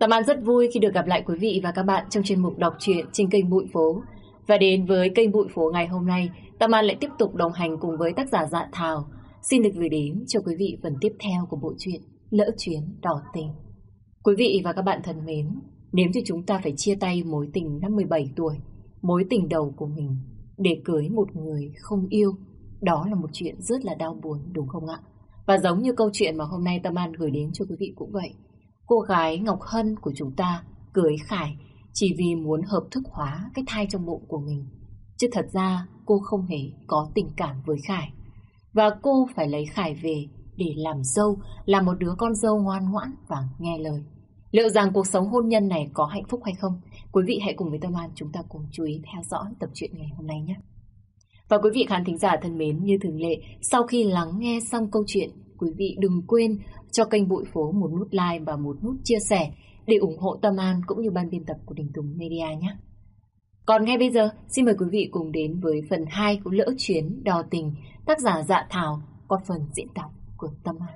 Tâm An rất vui khi được gặp lại quý vị và các bạn trong chuyên mục đọc truyện trên kênh Bụi Phố. Và đến với kênh Bụi Phố ngày hôm nay, Tâm An lại tiếp tục đồng hành cùng với tác giả Dạ Thảo. Xin được gửi đến cho quý vị phần tiếp theo của bộ truyện Lỡ Chuyến Đỏ Tình. Quý vị và các bạn thân mến, nếu như chúng ta phải chia tay mối tình năm 17 tuổi, mối tình đầu của mình, để cưới một người không yêu, đó là một chuyện rất là đau buồn đúng không ạ? Và giống như câu chuyện mà hôm nay Tâm An gửi đến cho quý vị cũng vậy. Cô gái Ngọc Hân của chúng ta cưới Khải chỉ vì muốn hợp thức hóa cái thai trong bụng của mình. Chứ thật ra cô không hề có tình cảm với Khải. Và cô phải lấy Khải về để làm dâu, làm một đứa con dâu ngoan ngoãn và nghe lời. Liệu rằng cuộc sống hôn nhân này có hạnh phúc hay không? Quý vị hãy cùng với Tâm An chúng ta cùng chú ý theo dõi tập truyện ngày hôm nay nhé. Và quý vị khán thính giả thân mến, như thường lệ, sau khi lắng nghe xong câu chuyện, quý vị đừng quên cho kênh Bụi Phố một nút like và một nút chia sẻ để ủng hộ Tâm An cũng như ban biên tập của Đình Tùng Media nhé. Còn ngay bây giờ, xin mời quý vị cùng đến với phần 2 của Lỡ Chuyến Đò Tình, tác giả Dạ Thảo, qua phần diễn đọc của Tâm An.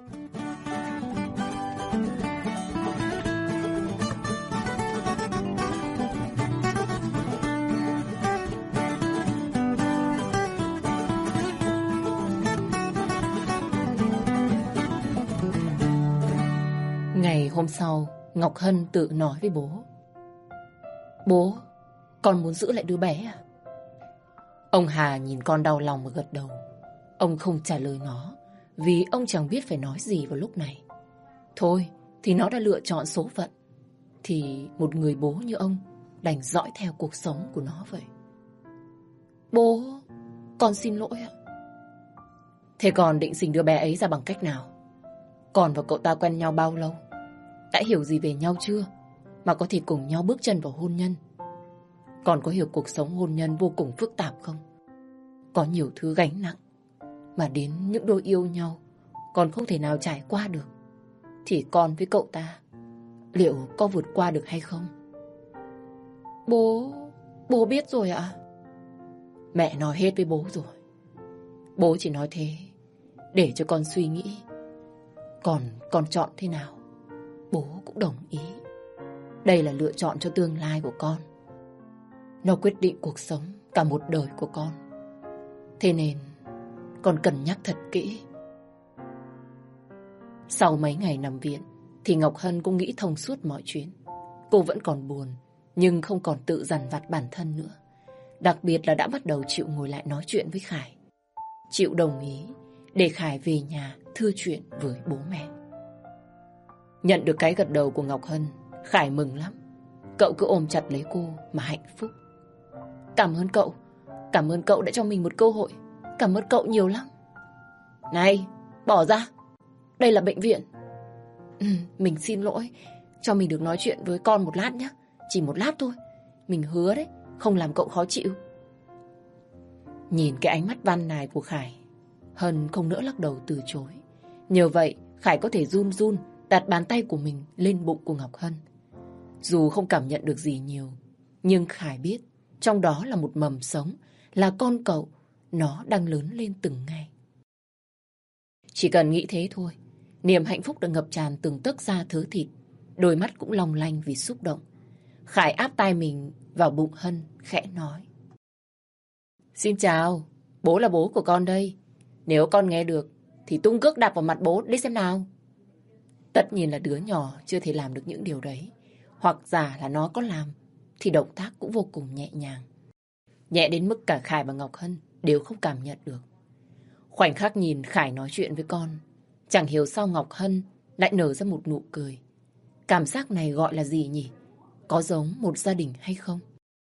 Ngày hôm sau, Ngọc Hân tự nói với bố. Bố, con muốn giữ lại đứa bé à? Ông Hà nhìn con đau lòng và gật đầu. Ông không trả lời nó, vì ông chẳng biết phải nói gì vào lúc này. Thôi, thì nó đã lựa chọn số phận. Thì một người bố như ông đành dõi theo cuộc sống của nó vậy. Bố, con xin lỗi ạ. Thế con định sinh đứa bé ấy ra bằng cách nào? Con và cậu ta quen nhau bao lâu? Đã hiểu gì về nhau chưa mà có thể cùng nhau bước chân vào hôn nhân? Con có hiểu cuộc sống hôn nhân vô cùng phức tạp không? Có nhiều thứ gánh nặng mà đến những đôi yêu nhau còn không thể nào trải qua được. Thì con với cậu ta liệu có vượt qua được hay không? Bố biết rồi ạ. Mẹ nói hết với bố rồi. Bố chỉ nói thế để cho con suy nghĩ. Còn con chọn thế nào, bố cũng đồng ý. Đây là lựa chọn cho tương lai của con. Nó quyết định cuộc sống cả một đời của con. Thế nên con cân nhắc thật kỹ. Sau mấy ngày nằm viện thì Ngọc Hân cũng nghĩ thông suốt mọi chuyện. Cô vẫn còn buồn, nhưng không còn tự dằn vặt bản thân nữa. Đặc biệt là đã bắt đầu chịu ngồi lại nói chuyện với Khải. Chịu đồng ý để Khải về nhà thưa chuyện với bố mẹ. Nhận được cái gật đầu của Ngọc Hân, Khải mừng lắm. Cậu cứ ôm chặt lấy cô mà hạnh phúc. Cảm ơn cậu đã cho mình một cơ hội. Cảm ơn cậu nhiều lắm. Này, bỏ ra. Đây là bệnh viện. Mình xin lỗi. Cho mình được nói chuyện với con một lát nhé. Chỉ một lát thôi. Mình hứa đấy, không làm cậu khó chịu. Nhìn cái ánh mắt van nài của Khải, Hân không nỡ lắc đầu từ chối. Nhờ vậy, Khải có thể run run đặt bàn tay của mình lên bụng của Ngọc Hân. Dù không cảm nhận được gì nhiều, nhưng Khải biết trong đó là một mầm sống, là con cậu, nó đang lớn lên từng ngày. Chỉ cần nghĩ thế thôi, niềm hạnh phúc đã ngập tràn từng tấc da thớ thịt, đôi mắt cũng long lanh vì xúc động. Khải áp tai mình vào bụng Hân, khẽ nói. Xin chào, bố là bố của con đây. Nếu con nghe được thì tung cước đạp vào mặt bố đi xem nào. Tất nhiên là đứa nhỏ chưa thể làm được những điều đấy. Hoặc giả là nó có làm thì động tác cũng vô cùng nhẹ nhàng. Nhẹ đến mức cả Khải và Ngọc Hân đều không cảm nhận được. Khoảnh khắc nhìn Khải nói chuyện với con, chẳng hiểu sao Ngọc Hân lại nở ra một nụ cười. Cảm giác này gọi là gì nhỉ? Có giống một gia đình hay không?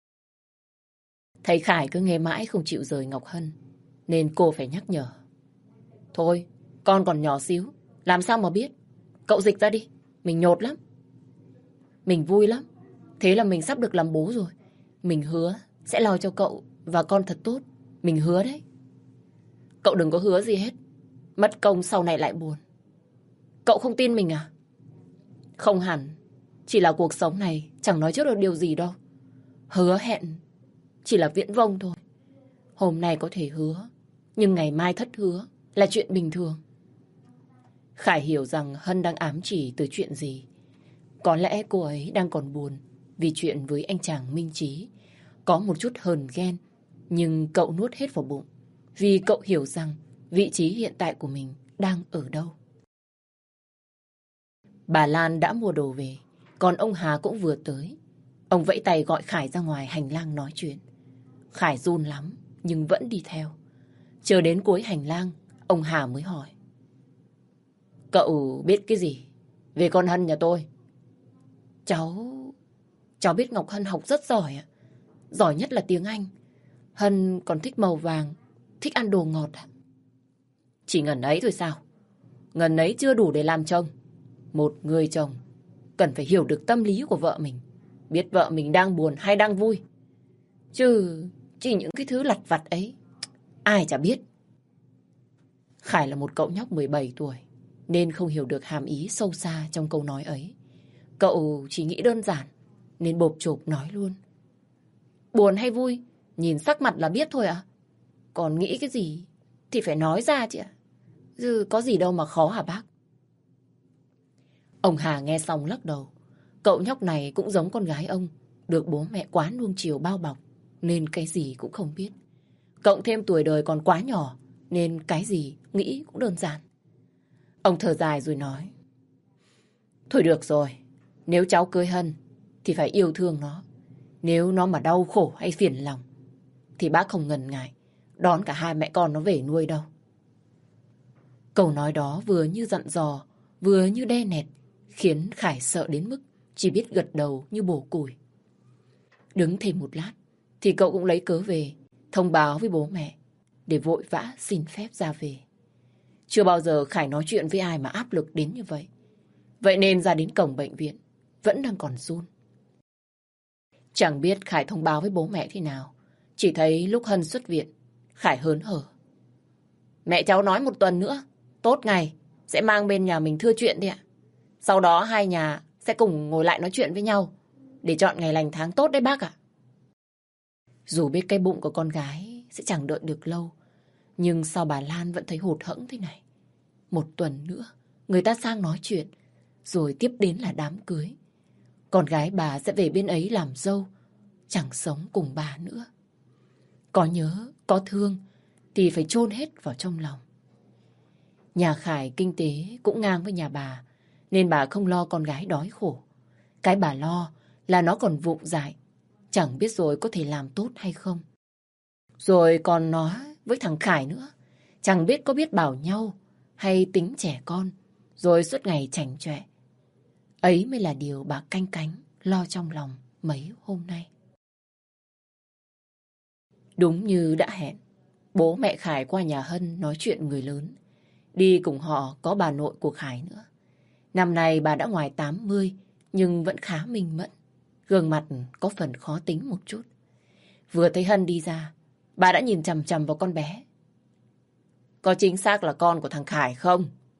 Thầy Khải cứ nghe mãi không chịu rời Ngọc Hân, nên cô phải nhắc nhở. Thôi, con còn nhỏ xíu, làm sao mà biết? Cậu dịch ra đi, mình nhột lắm. Mình vui lắm, thế là mình sắp được làm bố rồi. Mình hứa sẽ lo cho cậu và con thật tốt. Mình hứa đấy. Cậu đừng có hứa gì hết. Mất công sau này lại buồn. Cậu không tin mình à? Không hẳn. Chỉ là cuộc sống này chẳng nói trước được điều gì đâu. Hứa hẹn chỉ là viễn vông thôi. Hôm nay có thể hứa, nhưng ngày mai thất hứa là chuyện bình thường. Khải hiểu rằng Hân đang ám chỉ từ chuyện gì. Có lẽ cô ấy đang còn buồn vì chuyện với anh chàng Minh Trí. Có một chút hờn ghen, nhưng cậu nuốt hết vào bụng. Vì cậu hiểu rằng vị trí hiện tại của mình đang ở đâu. Bà Lan đã mua đồ về, còn ông Hà cũng vừa tới. Ông vẫy tay gọi Khải ra ngoài hành lang nói chuyện. Khải run lắm, nhưng vẫn đi theo. Chờ đến cuối hành lang, ông Hà mới hỏi. Cậu biết cái gì về con Hân nhà tôi? Cháu biết Ngọc Hân học rất giỏi ạ. Giỏi nhất là tiếng Anh. Hân còn thích màu vàng, thích ăn đồ ngọt ạ. Chỉ ngần ấy thôi sao? Ngần ấy chưa đủ để làm chồng. Một người chồng cần phải hiểu được tâm lý của vợ mình, biết vợ mình đang buồn hay đang vui. Chứ chỉ những cái thứ lặt vặt ấy, ai chả biết. Khải là một cậu nhóc 17 tuổi, nên không hiểu được hàm ý sâu xa trong câu nói ấy. Cậu chỉ nghĩ đơn giản, nên bộp chộp nói luôn. Buồn hay vui, nhìn sắc mặt là biết thôi ạ. Còn nghĩ cái gì thì phải nói ra chị ạ. Chứ có gì đâu mà khó hả bác? Ông Hà nghe xong lắc đầu. Cậu nhóc này cũng giống con gái ông, được bố mẹ quá nuông chiều bao bọc, nên cái gì cũng không biết. Cộng thêm tuổi đời còn quá nhỏ, nên cái gì nghĩ cũng đơn giản. Ông thở dài rồi nói. Thôi được rồi, nếu cháu cưới Hân thì phải yêu thương nó. Nếu nó mà đau khổ hay phiền lòng thì bác không ngần ngại đón cả hai mẹ con nó về nuôi đâu. Câu nói đó vừa như dặn dò, vừa như đe nẹt, khiến Khải sợ đến mức chỉ biết gật đầu như bổ củi. Đứng thêm một lát thì cậu cũng lấy cớ về, thông báo với bố mẹ để vội vã xin phép ra về. Chưa bao giờ Khải nói chuyện với ai mà áp lực đến như vậy. Vậy nên ra đến cổng bệnh viện vẫn đang còn run. Chẳng biết Khải thông báo với bố mẹ thế nào. Chỉ thấy lúc Hân xuất viện, Khải hớn hở. Mẹ cháu nói một tuần nữa, tốt ngày, sẽ mang bên nhà mình thưa chuyện đi ạ. Sau đó hai nhà sẽ cùng ngồi lại nói chuyện với nhau để chọn ngày lành tháng tốt đấy bác ạ. Dù biết cái bụng của con gái sẽ chẳng đợi được lâu, nhưng sao bà Lan vẫn thấy hụt hẫng thế này? Một tuần nữa, người ta sang nói chuyện, rồi tiếp đến là đám cưới. Con gái bà sẽ về bên ấy làm dâu, chẳng sống cùng bà nữa. Có nhớ, có thương thì phải chôn hết vào trong lòng. Nhà Khải kinh tế cũng ngang với nhà bà, nên bà không lo con gái đói khổ. Cái bà lo là nó còn vụng dại, chẳng biết rồi có thể làm tốt hay không. Rồi còn nó với thằng Khải nữa, chẳng biết có biết bảo nhau hay tính trẻ con, rồi suốt ngày chảnh chọe. Ấy mới là điều bà canh cánh lo trong lòng mấy hôm nay. Đúng như đã hẹn, bố mẹ Khải qua nhà Hân nói chuyện người lớn. Đi cùng họ có bà nội của Khải nữa. Năm nay bà đã ngoài 80, nhưng vẫn khá minh mẫn. Gương mặt có phần khó tính một chút. Vừa thấy Hân đi ra, bà đã nhìn chằm chằm vào con bé. Có chính xác là con của thằng Khải không?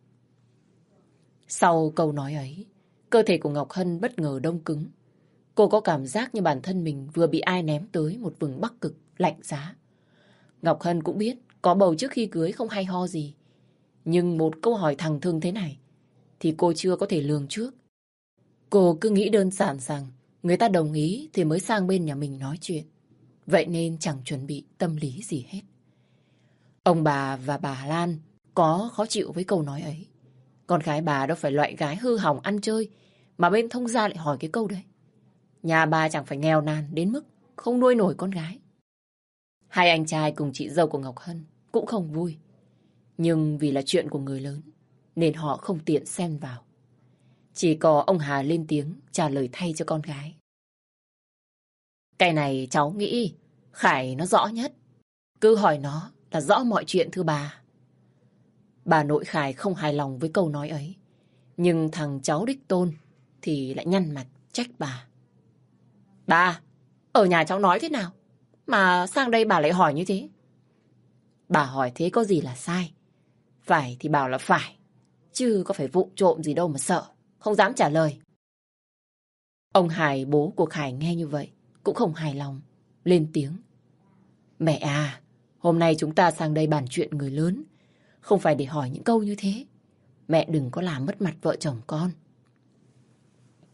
Sau câu nói ấy, cơ thể của Ngọc Hân bất ngờ đông cứng. Cô có cảm giác như bản thân mình vừa bị ai ném tới một vùng Bắc Cực lạnh giá. Ngọc Hân cũng biết có bầu trước khi cưới không hay ho gì. Nhưng một câu hỏi thẳng thừng thế này thì cô chưa có thể lường trước. Cô cứ nghĩ đơn giản rằng người ta đồng ý thì mới sang bên nhà mình nói chuyện. Vậy nên chẳng chuẩn bị tâm lý gì hết. Ông bà và bà Lan có khó chịu với câu nói ấy. Con gái bà đâu phải loại gái hư hỏng ăn chơi mà bên thông gia lại hỏi cái câu đấy. Nhà bà chẳng phải nghèo nàn đến mức không nuôi nổi con gái. Hai anh trai cùng chị dâu của Ngọc Hân cũng không vui. Nhưng vì là chuyện của người lớn nên họ không tiện xen vào. Chỉ có ông Hà lên tiếng trả lời thay cho con gái. Cái này cháu nghĩ Khải nó rõ nhất. Cứ hỏi nó là rõ mọi chuyện thưa bà. Bà nội Khải không hài lòng với câu nói ấy. Nhưng thằng cháu đích tôn thì lại nhăn mặt trách bà. Bà, ở nhà cháu nói thế nào mà sang đây bà lại hỏi như thế? Bà hỏi thế có gì là sai. Phải thì bảo là phải, chứ có phải vụng trộm gì đâu mà sợ, không dám trả lời. Ông Hải, bố của Khải nghe như vậy, cũng không hài lòng, lên tiếng. Mẹ à, hôm nay chúng ta sang đây bàn chuyện người lớn, không phải để hỏi những câu như thế. Mẹ đừng có làm mất mặt vợ chồng con.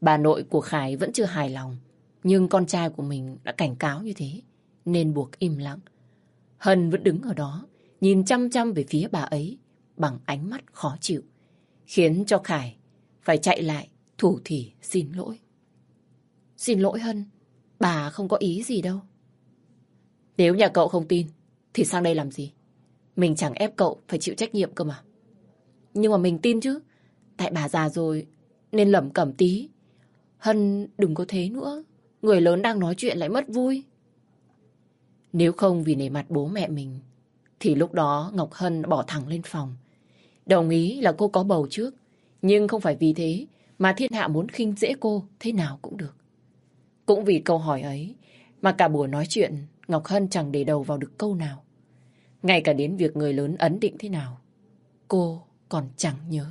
Bà nội của Khải vẫn chưa hài lòng, nhưng con trai của mình đã cảnh cáo như thế, nên buộc im lặng. Hân vẫn đứng ở đó, nhìn chăm chăm về phía bà ấy bằng ánh mắt khó chịu, khiến cho Khải phải chạy lại thủ thỉ xin lỗi. Xin lỗi Hân, bà không có ý gì đâu. Nếu nhà cậu không tin, thì sang đây làm gì? Mình chẳng ép cậu phải chịu trách nhiệm cơ mà. Nhưng mà mình tin chứ, tại bà già rồi nên lẩm cẩm tí. Hân đừng có thế nữa, người lớn đang nói chuyện lại mất vui. Nếu không vì nể mặt bố mẹ mình, thì lúc đó Ngọc Hân bỏ thẳng lên phòng. Đồng ý là cô có bầu trước, nhưng không phải vì thế mà thiên hạ muốn khinh dễ cô thế nào cũng được. Cũng vì câu hỏi ấy mà cả buổi nói chuyện Ngọc Hân chẳng để đầu vào được câu nào. Ngay cả đến việc người lớn ấn định thế nào, cô còn chẳng nhớ.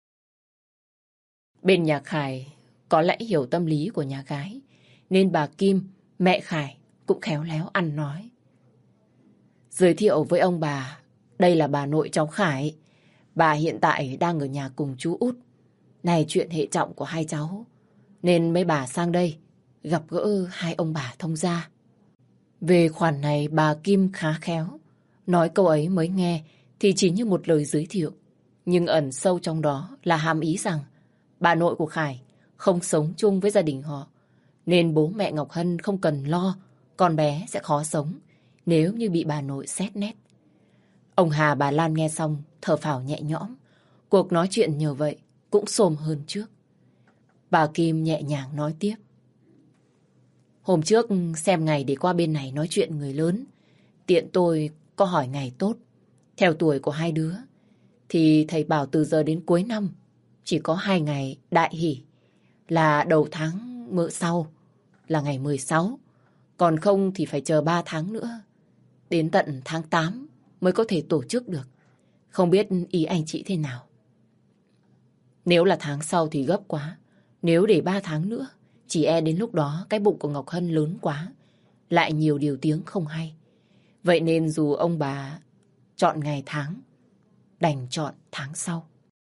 Bên nhà Khải có lẽ hiểu tâm lý của nhà gái, nên bà Kim, mẹ Khải cũng khéo léo ăn nói. Giới thiệu với ông bà, đây là bà nội cháu Khải. Bà hiện tại đang ở nhà cùng chú Út. Này chuyện hệ trọng của hai cháu, nên mấy bà sang đây gặp gỡ hai ông bà thông gia. Về khoản này bà Kim khá khéo. Nói câu ấy mới nghe thì chỉ như một lời giới thiệu, nhưng ẩn sâu trong đó là hàm ý rằng bà nội của Khải không sống chung với gia đình họ, nên bố mẹ Ngọc Hân không cần lo con bé sẽ khó sống nếu như bị bà nội xét nét. Ông Hà bà Lan nghe xong thở phào nhẹ nhõm. Cuộc nói chuyện nhờ vậy cũng xôm hơn trước. Bà Kim nhẹ nhàng nói tiếp. Hôm trước xem ngày để qua bên này nói chuyện người lớn, tiện tôi có hỏi ngày tốt. Theo tuổi của hai đứa thì thầy bảo từ giờ đến cuối năm chỉ có 2 ngày đại hỷ, là đầu tháng mợ sau là ngày 16, còn không thì phải chờ 3 tháng nữa, đến tận tháng 8 mới có thể tổ chức được. Không biết ý anh chị thế nào? Nếu là tháng sau thì gấp quá, nếu để 3 tháng nữa chỉ e đến lúc đó cái bụng của Ngọc Hân lớn quá, lại nhiều điều tiếng không hay. Vậy nên dù ông bà chọn ngày tháng, đành chọn tháng sau.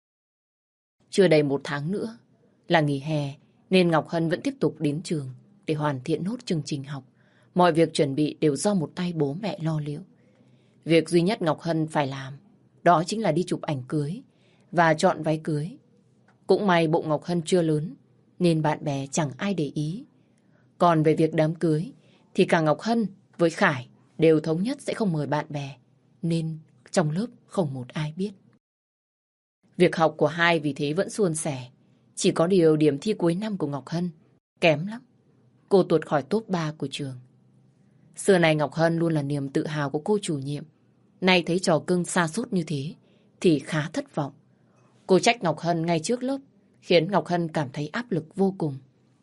Chưa đầy 1 tháng nữa là nghỉ hè, nên Ngọc Hân vẫn tiếp tục đến trường để hoàn thiện nốt chương trình học. Mọi việc chuẩn bị đều do một tay bố mẹ lo liệu. Việc duy nhất Ngọc Hân phải làm đó chính là đi chụp ảnh cưới và chọn váy cưới. Cũng may bụng Ngọc Hân chưa lớn nên bạn bè chẳng ai để ý. Còn về việc đám cưới thì cả Ngọc Hân với Khải đều thống nhất sẽ không mời bạn bè, nên trong lớp không một ai biết. Việc học của hai vì thế vẫn suôn sẻ. Chỉ có điều điểm thi cuối năm của Ngọc Hân kém lắm. Cô tuột khỏi top 3 của trường. Xưa này Ngọc Hân luôn là niềm tự hào của cô chủ nhiệm. Nay thấy trò cưng sa sút như thế thì khá thất vọng. Cô trách Ngọc Hân ngay trước lớp, khiến Ngọc Hân cảm thấy áp lực vô cùng.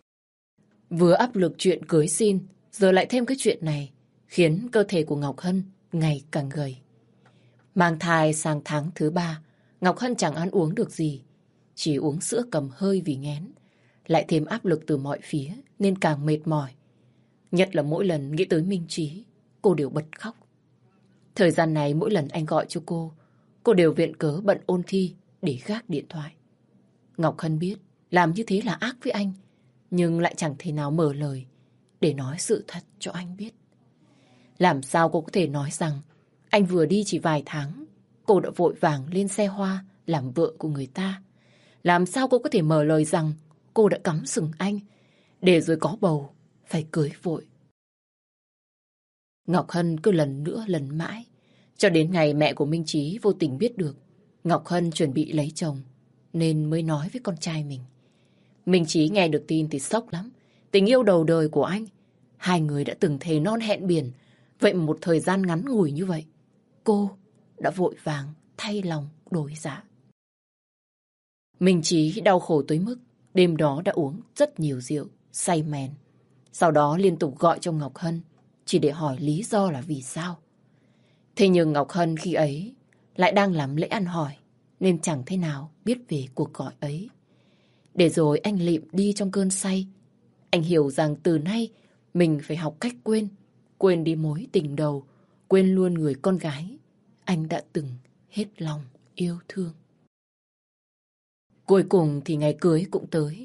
Vừa áp lực chuyện cưới xin, giờ lại thêm cái chuyện này, khiến cơ thể của Ngọc Hân ngày càng gầy. Mang thai sang tháng thứ 3, Ngọc Hân chẳng ăn uống được gì, chỉ uống sữa cầm hơi vì nghén. Lại thêm áp lực từ mọi phía nên càng mệt mỏi. Nhất là mỗi lần nghĩ tới Minh Trí, cô đều bật khóc. Thời gian này mỗi lần anh gọi cho cô đều viện cớ bận ôn thi để gác điện thoại. Ngọc Hân biết làm như thế là ác với anh, nhưng lại chẳng thể nào mở lời để nói sự thật cho anh biết. Làm sao cô có thể nói rằng anh vừa đi chỉ vài tháng, cô đã vội vàng lên xe hoa làm vợ của người ta? Làm sao cô có thể mở lời rằng cô đã cắm sừng anh, để rồi có bầu phải cưới vội? Ngọc Hân cứ lần nữa lần mãi, cho đến ngày mẹ của Minh Trí vô tình biết được Ngọc Hân chuẩn bị lấy chồng, nên mới nói với con trai mình. Minh Trí nghe được tin thì sốc lắm. Tình yêu đầu đời của anh, hai người đã từng thề non hẹn biển, vậy mà một thời gian ngắn ngủi như vậy, cô đã vội vàng thay lòng đổi dạ. Minh Trí đau khổ tới mức đêm đó đã uống rất nhiều rượu, say mèn. Sau đó liên tục gọi cho Ngọc Hân, chỉ để hỏi lý do là vì sao. Thế nhưng Ngọc Hân khi ấy lại đang làm lễ ăn hỏi, nên chẳng thế nào biết về cuộc gọi ấy. Để rồi anh lịm đi trong cơn say. Anh hiểu rằng từ nay mình phải học cách quên, quên đi mối tình đầu, quên luôn người con gái anh đã từng hết lòng yêu thương. Cuối cùng thì ngày cưới cũng tới.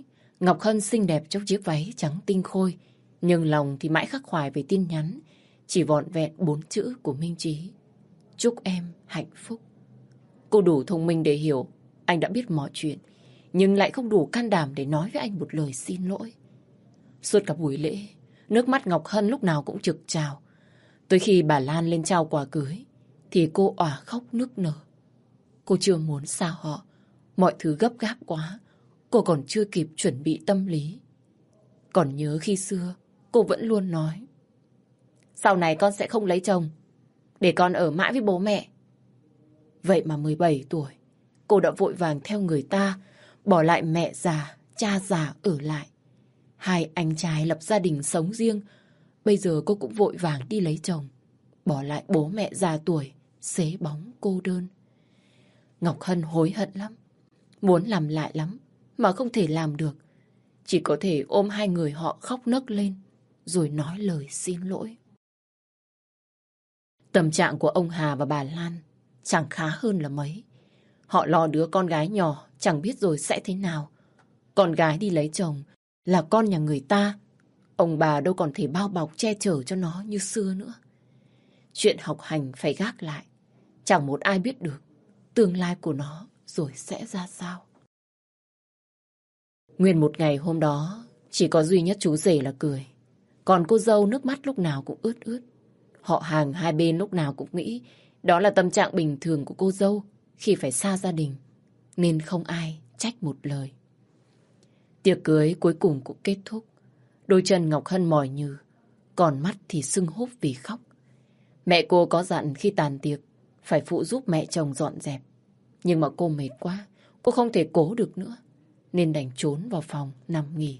Ngọc Hân xinh đẹp trong chiếc váy trắng tinh khôi, nhưng lòng thì mãi khắc khoải về tin nhắn, chỉ vỏn vẹn 4 chữ của Minh Trí. Chúc em hạnh phúc. Cô đủ thông minh để hiểu anh đã biết mọi chuyện, nhưng lại không đủ can đảm để nói với anh một lời xin lỗi. Suốt cả buổi lễ, nước mắt Ngọc Hân lúc nào cũng trực trào. Tới khi bà Lan lên trao quà cưới, thì cô òa khóc nức nở. Cô chưa muốn xa họ, mọi thứ gấp gáp quá, cô còn chưa kịp chuẩn bị tâm lý. Còn nhớ khi xưa, cô vẫn luôn nói: sau này con sẽ không lấy chồng, để con ở mãi với bố mẹ. Vậy mà 17 tuổi, cô đã vội vàng theo người ta, bỏ lại mẹ già, cha già ở lại. Hai anh trai lập gia đình sống riêng, bây giờ cô cũng vội vàng đi lấy chồng, bỏ lại bố mẹ già tuổi, xế bóng cô đơn. Ngọc Hân hối hận lắm, muốn làm lại lắm, mà không thể làm được. Chỉ có thể ôm hai người họ khóc nấc lên, rồi nói lời xin lỗi. Tâm trạng của ông Hà và bà Lan chẳng khá hơn là mấy. Họ lo đứa con gái nhỏ chẳng biết rồi sẽ thế nào. Con gái đi lấy chồng là con nhà người ta, ông bà đâu còn thể bao bọc che chở cho nó như xưa nữa. Chuyện học hành phải gác lại, chẳng một ai biết được tương lai của nó rồi sẽ ra sao. Nguyên một ngày hôm đó, chỉ có duy nhất chú rể là cười. Còn cô dâu nước mắt lúc nào cũng ướt ướt. Họ hàng hai bên lúc nào cũng nghĩ đó là tâm trạng bình thường của cô dâu khi phải xa gia đình, nên không ai trách một lời. Tiệc cưới cuối cùng cũng kết thúc. Đôi chân Ngọc Hân mỏi nhừ, còn mắt thì sưng húp vì khóc. Mẹ cô có dặn khi tàn tiệc phải phụ giúp mẹ chồng dọn dẹp. Nhưng mà cô mệt quá, cô không thể cố được nữa, nên đành trốn vào phòng nằm nghỉ.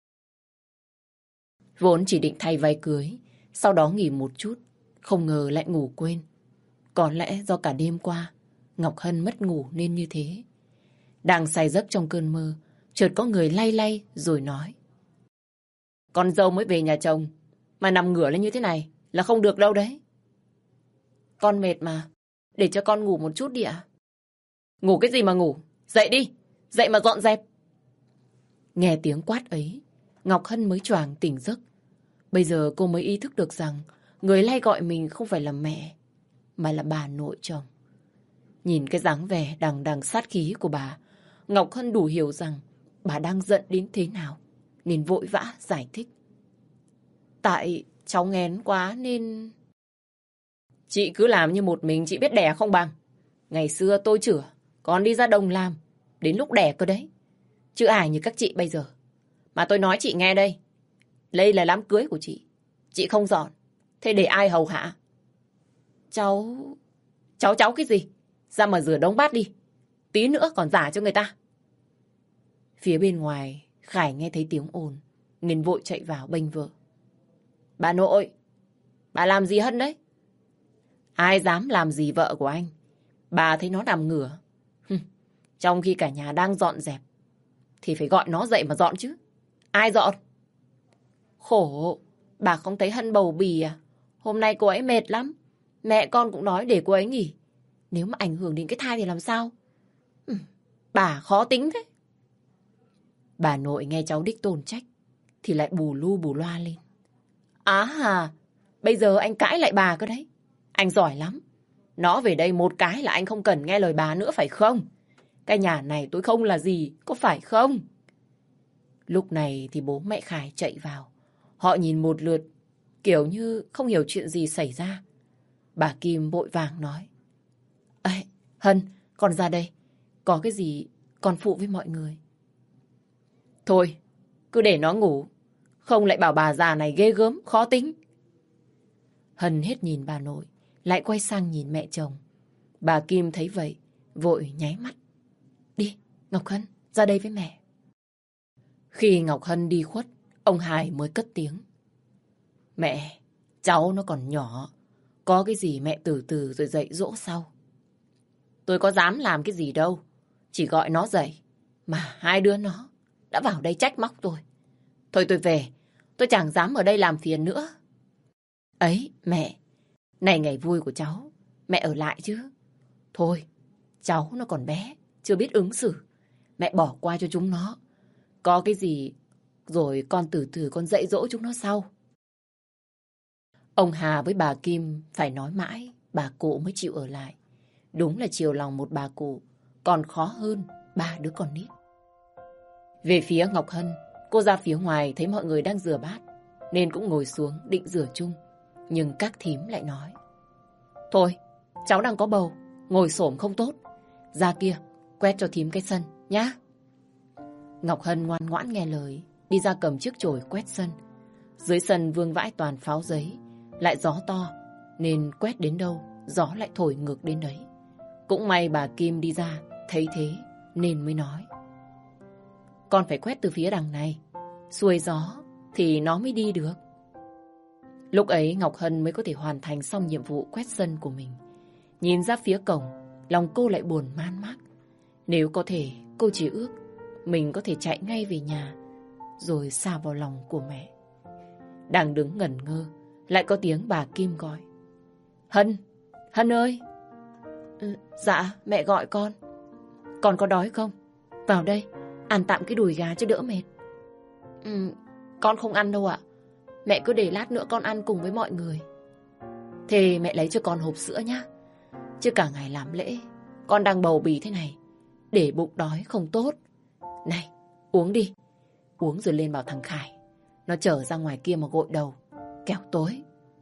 Vốn chỉ định thay váy cưới, sau đó nghỉ một chút, không ngờ lại ngủ quên. Có lẽ do cả đêm qua, Ngọc Hân mất ngủ nên như thế. Đang say giấc trong cơn mơ, chợt có người lay lay rồi nói: con dâu mới về nhà chồng, mà nằm ngửa lên như thế này là không được đâu đấy. Con mệt mà, để cho con ngủ một chút đi ạ. Ngủ cái gì mà ngủ, dậy đi, dậy mà dọn dẹp. Nghe tiếng quát ấy, Ngọc Hân mới choàng tỉnh giấc. Bây giờ cô mới ý thức được rằng người lay gọi mình không phải là mẹ, mà là bà nội chồng. Nhìn cái dáng vẻ đằng đằng sát khí của bà, Ngọc Hân đủ hiểu rằng bà đang giận đến thế nào, nên vội vã giải thích: tại cháu nghén quá nên... Chị cứ làm như một mình chị biết đẻ không bằng. Ngày xưa tôi chửa, còn đi ra đồng làm, đến lúc đẻ cơ đấy. Chứ ai như các chị bây giờ. Mà tôi nói chị nghe đây, đây là đám cưới của chị không dọn, thế để ai hầu hạ? Cháu cái gì? Ra mà rửa đống bát đi, tí nữa còn giả cho người ta. Phía bên ngoài, Khải nghe thấy tiếng ồn, nên vội chạy vào bênh vợ. Bà nội, bà làm gì Hân đấy? Ai dám làm gì vợ của anh? Bà thấy nó nằm ngửa. Trong khi cả nhà đang dọn dẹp, thì phải gọi nó dậy mà dọn chứ. Ai dọn? Khổ, bà không thấy Hân bầu bì à? Hôm nay cô ấy mệt lắm. Mẹ con cũng nói để cô ấy nghỉ. Nếu mà ảnh hưởng đến cái thai thì làm sao? Bà khó tính thế. Bà nội nghe cháu đích tôn trách thì lại bù lu bù loa lên. Á hà, bây giờ anh cãi lại bà cơ đấy. Anh giỏi lắm. Nó về đây một cái là anh không cần nghe lời bà nữa phải không? Cái nhà này tôi không là gì, có phải không? Lúc này thì bố mẹ Khải chạy vào. Họ nhìn một lượt, kiểu như không hiểu chuyện gì xảy ra. Bà Kim vội vàng nói: Ê, Hân, con ra đây. Có cái gì con phụ với mọi người. Thôi, cứ để nó ngủ. Không lại bảo bà già này ghê gớm, khó tính. Hân hết nhìn bà nội, lại quay sang nhìn mẹ chồng. Bà Kim thấy vậy, vội nháy mắt. Đi, Ngọc Hân, ra đây với mẹ. Khi Ngọc Hân đi khuất, ông Hải mới cất tiếng. Mẹ, cháu nó còn nhỏ. Có cái gì mẹ từ từ rồi dạy dỗ sau. Tôi có dám làm cái gì đâu. Chỉ gọi nó dậy. Mà hai đứa nó đã vào đây trách móc tôi. Thôi tôi về. Tôi chẳng dám ở đây làm phiền nữa. Ấy, mẹ. Này ngày vui của cháu. Mẹ ở lại chứ. Thôi, cháu nó còn bé. Chưa biết ứng xử. Mẹ bỏ qua cho chúng nó. Có cái gì rồi con từ từ con dạy dỗ chúng nó sau. Ông Hà với bà Kim phải nói mãi, bà cụ mới chịu ở lại. Đúng là chiều lòng một bà cụ còn khó hơn ba đứa con nít. Về phía Ngọc Hân, cô ra phía ngoài thấy mọi người đang rửa bát, nên cũng ngồi xuống định rửa chung. Nhưng các thím lại nói: Thôi, cháu đang có bầu, ngồi xổm không tốt. Ra kia, quét cho thím cái sân, nhá. Ngọc Hân ngoan ngoãn nghe lời, đi ra cầm chiếc chổi quét sân. Dưới sân vương vãi toàn pháo giấy, lại gió to, nên quét đến đâu, gió lại thổi ngược đến đấy. Cũng may bà Kim đi ra, thấy thế, nên mới nói: Con phải quét từ phía đằng này, xuôi gió thì nó mới đi được. Lúc ấy Ngọc Hân mới có thể hoàn thành xong nhiệm vụ quét sân của mình. Nhìn ra phía cổng, lòng cô lại buồn man mác. Nếu có thể, cô chỉ ước mình có thể chạy ngay về nhà, rồi xa vào lòng của mẹ. Đang đứng ngẩn ngơ, lại có tiếng bà Kim gọi: Hân, Hân ơi! Dạ, mẹ gọi con. Con có đói không? Vào đây, ăn tạm cái đùi gà cho đỡ mệt. Con không ăn đâu ạ. Mẹ cứ để lát nữa con ăn cùng với mọi người. Thế mẹ lấy cho con hộp sữa nhá. Chứ cả ngày làm lễ, con đang bầu bì thế này, để bụng đói không tốt. Này, uống đi. Uống rồi lên bảo thằng Khải, nó chở ra ngoài kia mà gội đầu, kẻo tối.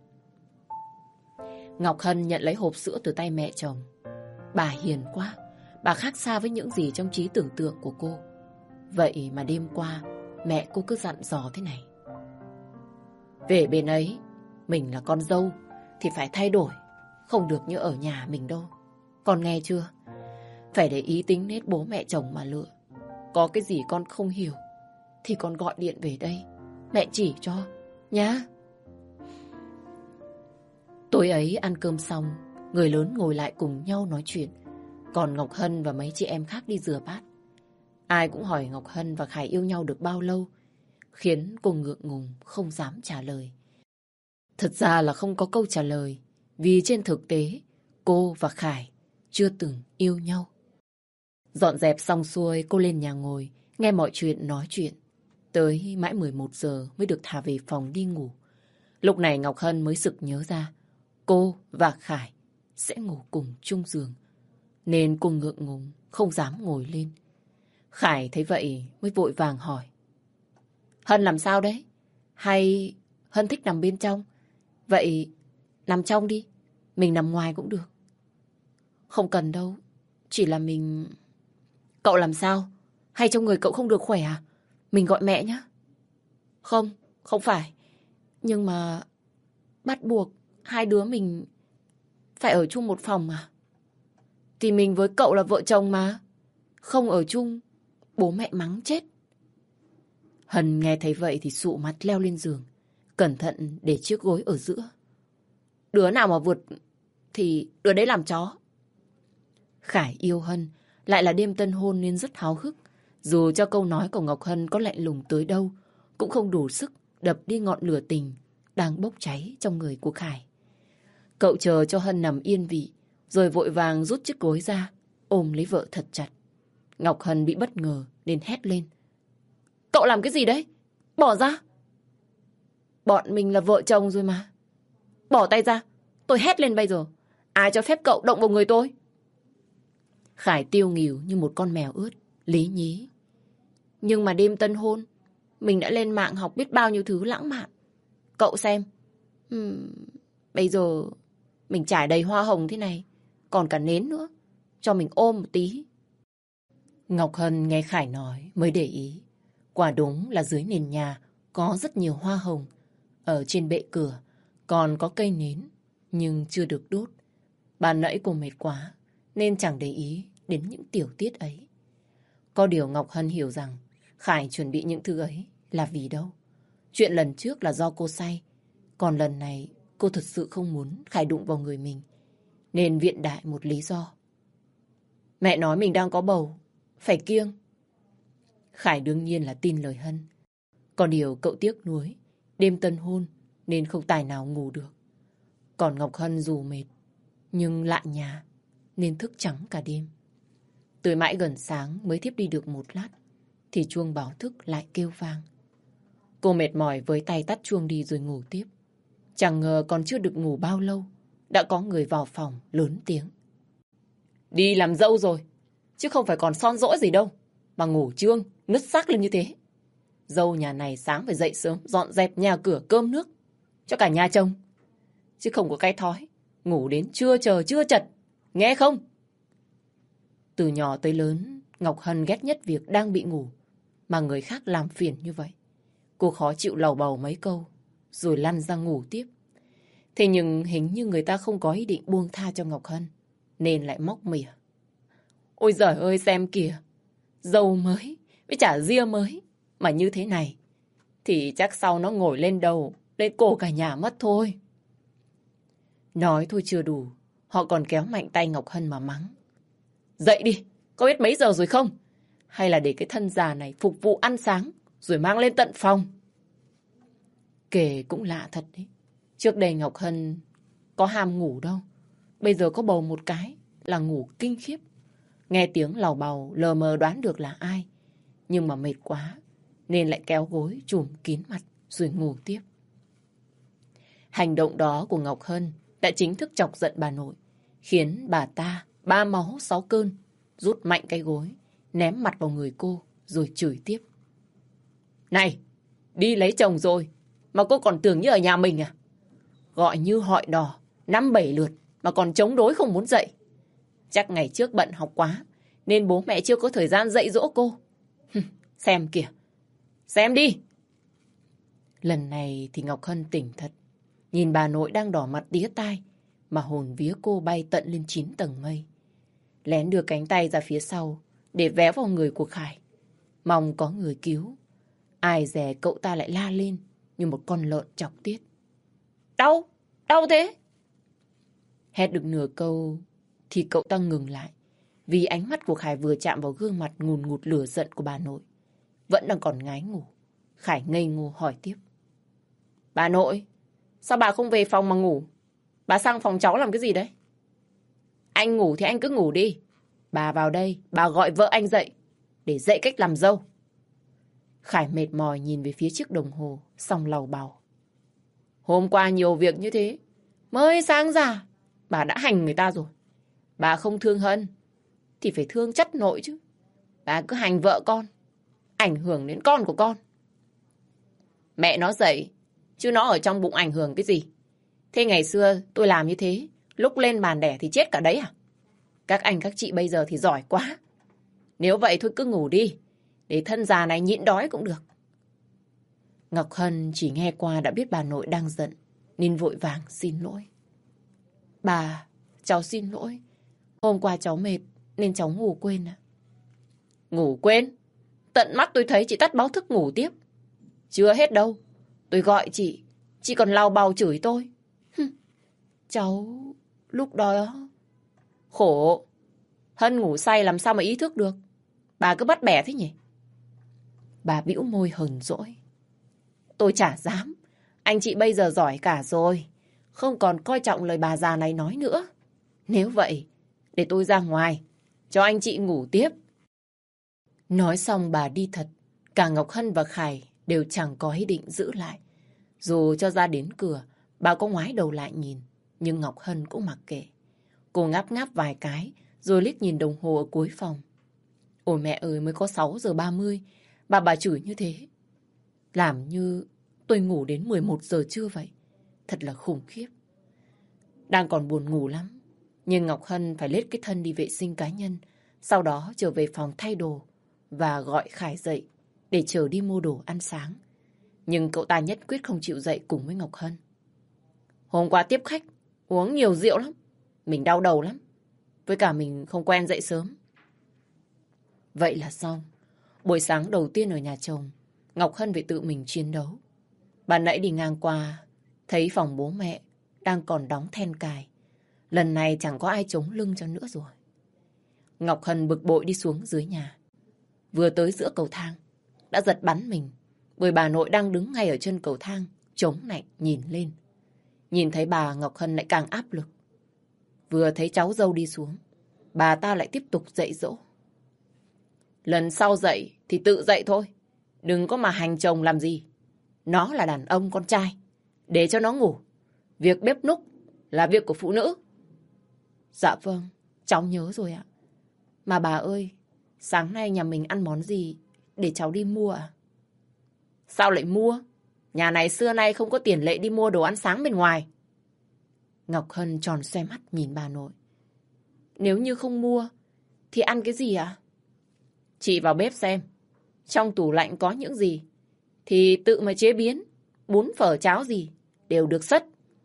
Ngọc Hân nhận lấy hộp sữa từ tay mẹ chồng. Bà hiền quá, bà khác xa với những gì trong trí tưởng tượng của cô. Vậy mà đêm qua, mẹ cô cứ dặn dò thế này: Về bên ấy, mình là con dâu thì phải thay đổi, không được như ở nhà mình đâu. Con nghe chưa? Phải để ý tính nết bố mẹ chồng mà lựa. Có cái gì con không hiểu thì con gọi điện về đây, mẹ chỉ cho, nhá. Tối ấy ăn cơm xong, người lớn ngồi lại cùng nhau nói chuyện. Còn Ngọc Hân và mấy chị em khác đi rửa bát. Ai cũng hỏi Ngọc Hân và Khải yêu nhau được bao lâu, khiến cô ngượng ngùng không dám trả lời. Thật ra là không có câu trả lời, vì trên thực tế cô và Khải chưa từng yêu nhau. Dọn dẹp xong xuôi, cô lên nhà ngồi nghe mọi chuyện nói chuyện. Tới mãi 11 giờ mới được thả về phòng đi ngủ. Lúc này Ngọc Hân mới sực nhớ ra cô và Khải sẽ ngủ cùng chung giường, nên cô ngượng ngùng không dám ngồi lên. Khải thấy vậy mới vội vàng hỏi: Hân làm sao đấy? Hay Hân thích nằm bên trong? Vậy nằm trong đi, mình nằm ngoài cũng được. Không cần đâu, chỉ là mình... Cậu làm sao? Hay trong người cậu không được khỏe à? Mình gọi mẹ nhé. Không, không phải. Nhưng mà bắt buộc hai đứa mình phải ở chung một phòng à? Thì mình với cậu là vợ chồng mà. Không ở chung, bố mẹ mắng chết. Hân nghe thấy vậy thì sụ mặt leo lên giường, cẩn thận để chiếc gối ở giữa. Đứa nào mà vượt thì đứa đấy làm chó. Khải yêu Hân, lại là đêm tân hôn nên rất háo hức. Dù cho câu nói của Ngọc Hân có lạnh lùng tới đâu, cũng không đủ sức đập đi ngọn lửa tình đang bốc cháy trong người của Khải. Cậu chờ cho Hân nằm yên vị, rồi vội vàng rút chiếc gối ra, ôm lấy vợ thật chặt. Ngọc Hân bị bất ngờ nên hét lên: Cậu làm cái gì đấy? Bỏ ra! Bọn mình là vợ chồng rồi mà. Bỏ tay ra, tôi hét lên bây giờ. Ai cho phép cậu động vào người tôi? Khải tiêu nghỉu như một con mèo ướt, lý nhí: Nhưng mà đêm tân hôn, mình đã lên mạng học biết bao nhiêu thứ lãng mạn. Cậu xem, bây giờ mình trải đầy hoa hồng thế này, còn cả nến nữa, cho mình ôm một tí. Ngọc Hân nghe Khải nói mới để ý. Quả đúng là dưới nền nhà có rất nhiều hoa hồng. Ở trên bệ cửa còn có cây nến, nhưng chưa được đốt. Ban nãy cô mệt quá nên chẳng để ý đến những tiểu tiết ấy. Có điều Ngọc Hân hiểu rằng Khải chuẩn bị những thứ ấy là vì đâu. Chuyện lần trước là do cô say, còn lần này cô thật sự không muốn Khải đụng vào người mình, nên viện đại một lý do. Mẹ nói mình đang có bầu, phải kiêng. Khải đương nhiên là tin lời Hân. Còn điều cậu tiếc nuối, đêm tân hôn nên không tài nào ngủ được. Còn Ngọc Hân dù mệt, nhưng lại nhà nên thức trắng cả đêm. Tới mãi gần sáng mới thiếp đi được một lát. thì chuông báo thức lại kêu vang. Cô mệt mỏi với tay tắt chuông đi rồi ngủ tiếp. Chẳng ngờ còn chưa được ngủ bao lâu, đã có người vào phòng lớn tiếng. Đi làm dâu rồi, chứ không phải còn son dỗi gì đâu, mà ngủ trương, nứt xác lên như thế. Dâu nhà này sáng phải dậy sớm, dọn dẹp nhà cửa cơm nước, cho cả nhà chồng. Chứ không có cái thói, ngủ đến trưa chờ trưa chật, nghe không? Từ nhỏ tới lớn, Ngọc Hân ghét nhất việc đang bị ngủ, mà người khác làm phiền như vậy. Cô khó chịu lầu bầu mấy câu, rồi lăn ra ngủ tiếp. Thế nhưng hình như người ta không có ý định buông tha cho Ngọc Hân, nên lại móc mỉa. Ôi giời ơi xem kìa, dâu mới với chả ria mới, mà như thế này, thì chắc sau nó ngồi lên đầu, lên cổ cả nhà mất thôi. Nói thôi chưa đủ, họ còn kéo mạnh tay Ngọc Hân mà mắng. Dậy đi, có biết mấy giờ rồi không? Hay là để cái thân già này phục vụ ăn sáng, rồi mang lên tận phòng? Kể cũng lạ thật đấy. Trước đây Ngọc Hân có ham ngủ đâu. Bây giờ có bầu một cái là ngủ kinh khiếp. Nghe tiếng lầu bầu lờ mờ đoán được là ai. Nhưng mà mệt quá nên lại kéo gối trùm kín mặt rồi ngủ tiếp. Hành động đó của Ngọc Hân đã chính thức chọc giận bà nội, khiến bà ta ba máu sáu cơn, rút mạnh cái gối, ném mặt vào người cô rồi chửi tiếp. Này, đi lấy chồng rồi mà cô còn tưởng như ở nhà mình à? Gọi như họ đò, 5-7 lượt mà còn chống đối không muốn dậy. Chắc ngày trước bận học quá nên bố mẹ chưa có thời gian dạy dỗ cô. Xem kìa, xem đi. Lần này thì Ngọc Hân tỉnh thật. Nhìn bà nội đang đỏ mặt tía tai mà hồn vía cô bay tận lên 9 tầng mây. Lén đưa cánh tay ra phía sau để vé vào người của Khải. Mong có người cứu. Ai dè cậu ta lại la lên như một con lợn chọc tiết. Đau, đau thế. Hét được nửa câu thì cậu ta ngừng lại. Vì ánh mắt của Khải vừa chạm vào gương mặt ngùn ngụt lửa giận của bà nội. Vẫn đang còn ngái ngủ. Khải ngây ngô hỏi tiếp. Bà nội, sao bà không về phòng mà ngủ? Bà sang phòng cháu làm cái gì đấy? Anh ngủ thì anh cứ ngủ đi. Bà vào đây, bà gọi vợ anh dậy để dạy cách làm dâu. Khải mệt mỏi nhìn về phía chiếc đồng hồ, xong lầu bầu. Hôm qua nhiều việc như thế, mới sáng ra, bà đã hành người ta rồi. Bà không thương Hân, thì phải thương chất nội chứ. Bà cứ hành vợ con, ảnh hưởng đến con của con. Mẹ nó dậy, chứ nó ở trong bụng ảnh hưởng cái gì. Thế ngày xưa tôi làm như thế, lúc lên bàn đẻ thì chết cả đấy à? Các anh các chị bây giờ thì giỏi quá. Nếu vậy thôi cứ ngủ đi, để thân già này nhịn đói cũng được. Ngọc Hân chỉ nghe qua đã biết bà nội đang giận, nên vội vàng xin lỗi. Bà, cháu xin lỗi. Hôm qua cháu mệt nên cháu ngủ quên ạ. Ngủ quên? Tận mắt tôi thấy chị tắt báo thức ngủ tiếp. Chưa hết đâu. Tôi gọi chị còn lau bào chửi tôi. Cháu lúc đó... Khổ. Hân ngủ say làm sao mà ý thức được. Bà cứ bắt bẻ thế nhỉ? Bà bĩu môi hờn dỗi. Tôi chả dám. Anh chị bây giờ giỏi cả rồi. Không còn coi trọng lời bà già này nói nữa. Nếu vậy, để tôi ra ngoài, cho anh chị ngủ tiếp. Nói xong bà đi thật. Cả Ngọc Hân và Khải đều chẳng có ý định giữ lại. Dù cho ra đến cửa, bà có ngoái đầu lại nhìn, nhưng Ngọc Hân cũng mặc kệ. Cô ngáp ngáp vài cái, rồi liếc nhìn đồng hồ ở cuối phòng. Ôi mẹ ơi, mới có 6:30, bà chửi như thế. Làm như tôi ngủ đến 11 giờ trưa vậy. Thật là khủng khiếp. Đang còn buồn ngủ lắm, nhưng Ngọc Hân phải lết cái thân đi vệ sinh cá nhân, sau đó trở về phòng thay đồ và gọi Khải dậy để chờ đi mua đồ ăn sáng. Nhưng cậu ta nhất quyết không chịu dậy cùng với Ngọc Hân. Hôm qua tiếp khách, uống nhiều rượu lắm. Mình đau đầu lắm. Với cả mình không quen dậy sớm. Vậy là xong. Buổi sáng đầu tiên ở nhà chồng, Ngọc Hân phải tự mình chiến đấu. Bà nãy đi ngang qua, thấy phòng bố mẹ đang còn đóng then cài. Lần này chẳng có ai chống lưng cho nữa rồi. Ngọc Hân bực bội đi xuống dưới nhà. Vừa tới giữa cầu thang, đã giật bắn mình. Bởi bà nội đang đứng ngay ở chân cầu thang, chống nạnh nhìn lên. Nhìn thấy bà, Ngọc Hân lại càng áp lực. Vừa thấy cháu dâu đi xuống, bà ta lại tiếp tục dạy dỗ. Lần sau dậy thì tự dậy thôi. Đừng có mà hành chồng làm gì. Nó là đàn ông con trai. Để cho nó ngủ. Việc bếp núc là việc của phụ nữ. Dạ vâng, cháu nhớ rồi ạ. Mà bà ơi, sáng nay nhà mình ăn món gì để cháu đi mua à? Sao lại mua? Nhà này xưa nay không có tiền lệ đi mua đồ ăn sáng bên ngoài. Ngọc Hân tròn xoe mắt nhìn bà nội. Nếu như không mua, thì ăn cái gì ạ? Chị vào bếp xem. Trong tủ lạnh có những gì, thì tự mà chế biến. Bún phở cháo gì, đều được xất.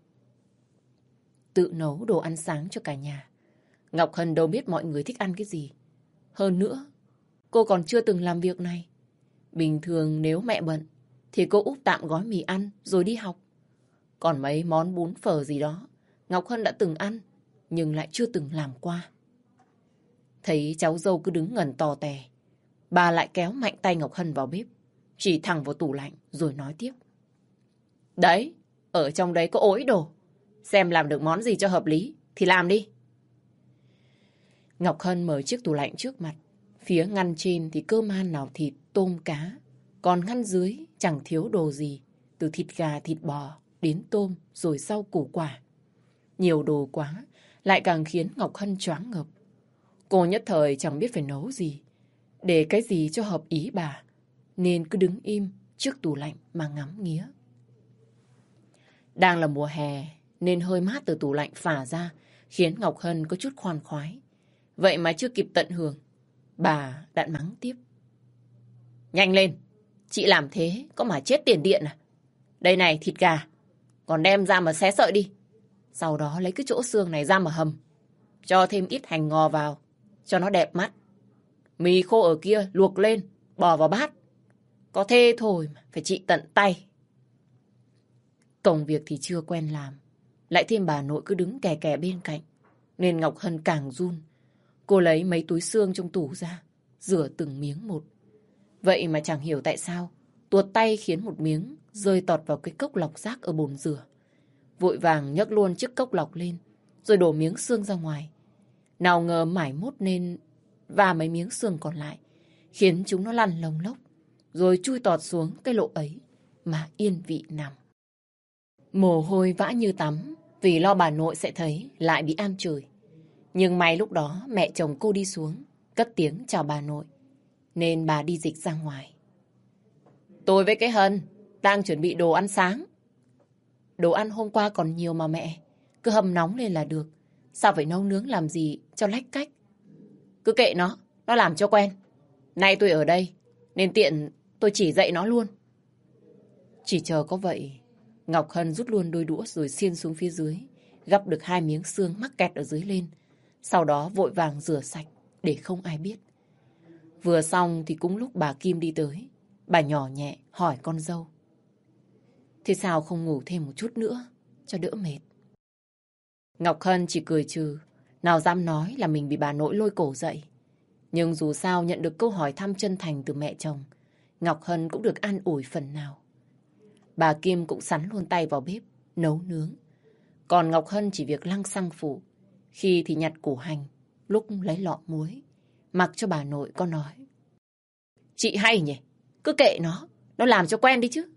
Tự nấu đồ ăn sáng cho cả nhà. Ngọc Hân đâu biết mọi người thích ăn cái gì. Hơn nữa, cô còn chưa từng làm việc này. Bình thường nếu mẹ bận, thì cô úp tạm gói mì ăn rồi đi học. Còn mấy món bún phở gì đó, Ngọc Hân đã từng ăn, nhưng lại chưa từng làm qua. Thấy cháu dâu cứ đứng ngẩn tò tè, bà lại kéo mạnh tay Ngọc Hân vào bếp, chỉ thẳng vào tủ lạnh rồi nói tiếp. Đấy, ở trong đấy có ối đồ. Xem làm được món gì cho hợp lý thì làm đi. Ngọc Hân mở chiếc tủ lạnh trước mặt. Phía ngăn trên thì cơm han nào thịt, tôm cá. Còn ngăn dưới chẳng thiếu đồ gì. Từ thịt gà, thịt bò đến tôm rồi rau củ quả. Nhiều đồ quá lại càng khiến Ngọc Hân choáng ngợp. Cô nhất thời chẳng biết phải nấu gì, để cái gì cho hợp ý bà, nên cứ đứng im trước tủ lạnh mà ngắm nghía. Đang là mùa hè nên hơi mát từ tủ lạnh phả ra khiến Ngọc Hân có chút khoan khoái. Vậy mà chưa kịp tận hưởng, bà đã mắng tiếp. Nhanh lên, chị làm thế có mà chết tiền điện à? Đây này thịt gà, còn đem ra mà xé sợi đi. Sau đó lấy cái chỗ xương này ra mà hầm. Cho thêm ít hành ngò vào, cho nó đẹp mắt. Mì khô ở kia luộc lên, bỏ vào bát. Có thế thôi mà phải chị tận tay. Công việc thì chưa quen làm, lại thêm bà nội cứ đứng kè kè bên cạnh, nên Ngọc Hân càng run. Cô lấy mấy túi xương trong tủ ra, rửa từng miếng một. Vậy mà chẳng hiểu tại sao, tuột tay khiến một miếng rơi tọt vào cái cốc lọc rác ở bồn rửa. Vội vàng nhấc luôn chiếc cốc lọc lên, rồi đổ miếng xương ra ngoài. Nào ngờ mải mốt nên và mấy miếng xương còn lại, khiến chúng nó lăn lông lốc, rồi chui tọt xuống cái lỗ ấy mà yên vị nằm. Mồ hôi vã như tắm, vì lo bà nội sẽ thấy lại bị am chửi. Nhưng may lúc đó mẹ chồng cô đi xuống, cất tiếng chào bà nội, nên bà đi dịch ra ngoài. Tôi với cái Hân đang chuẩn bị đồ ăn sáng. Đồ ăn hôm qua còn nhiều mà mẹ, cứ hầm nóng lên là được. Sao phải nấu nướng làm gì cho lách cách? Cứ kệ nó làm cho quen. Nay tôi ở đây, nên tiện tôi chỉ dạy nó luôn. Chỉ chờ có vậy, Ngọc Hân rút luôn đôi đũa rồi xiên xuống phía dưới, gắp được 2 miếng xương mắc kẹt ở dưới lên. Sau đó vội vàng rửa sạch để không ai biết. Vừa xong thì cũng lúc bà Kim đi tới, bà nhỏ nhẹ hỏi con dâu. Thế sao không ngủ thêm một chút nữa cho đỡ mệt? Ngọc Hân chỉ cười trừ, nào dám nói là mình bị bà nội lôi cổ dậy. Nhưng dù sao nhận được câu hỏi thăm chân thành từ mẹ chồng, Ngọc Hân cũng được an ủi phần nào. Bà Kim cũng sắn luôn tay vào bếp, nấu nướng. Còn Ngọc Hân chỉ việc lăng xăng phụ, khi thì nhặt củ hành, lúc lấy lọ muối, mặc cho bà nội có nói. Chị hay nhỉ, cứ kệ nó làm cho quen đi chứ.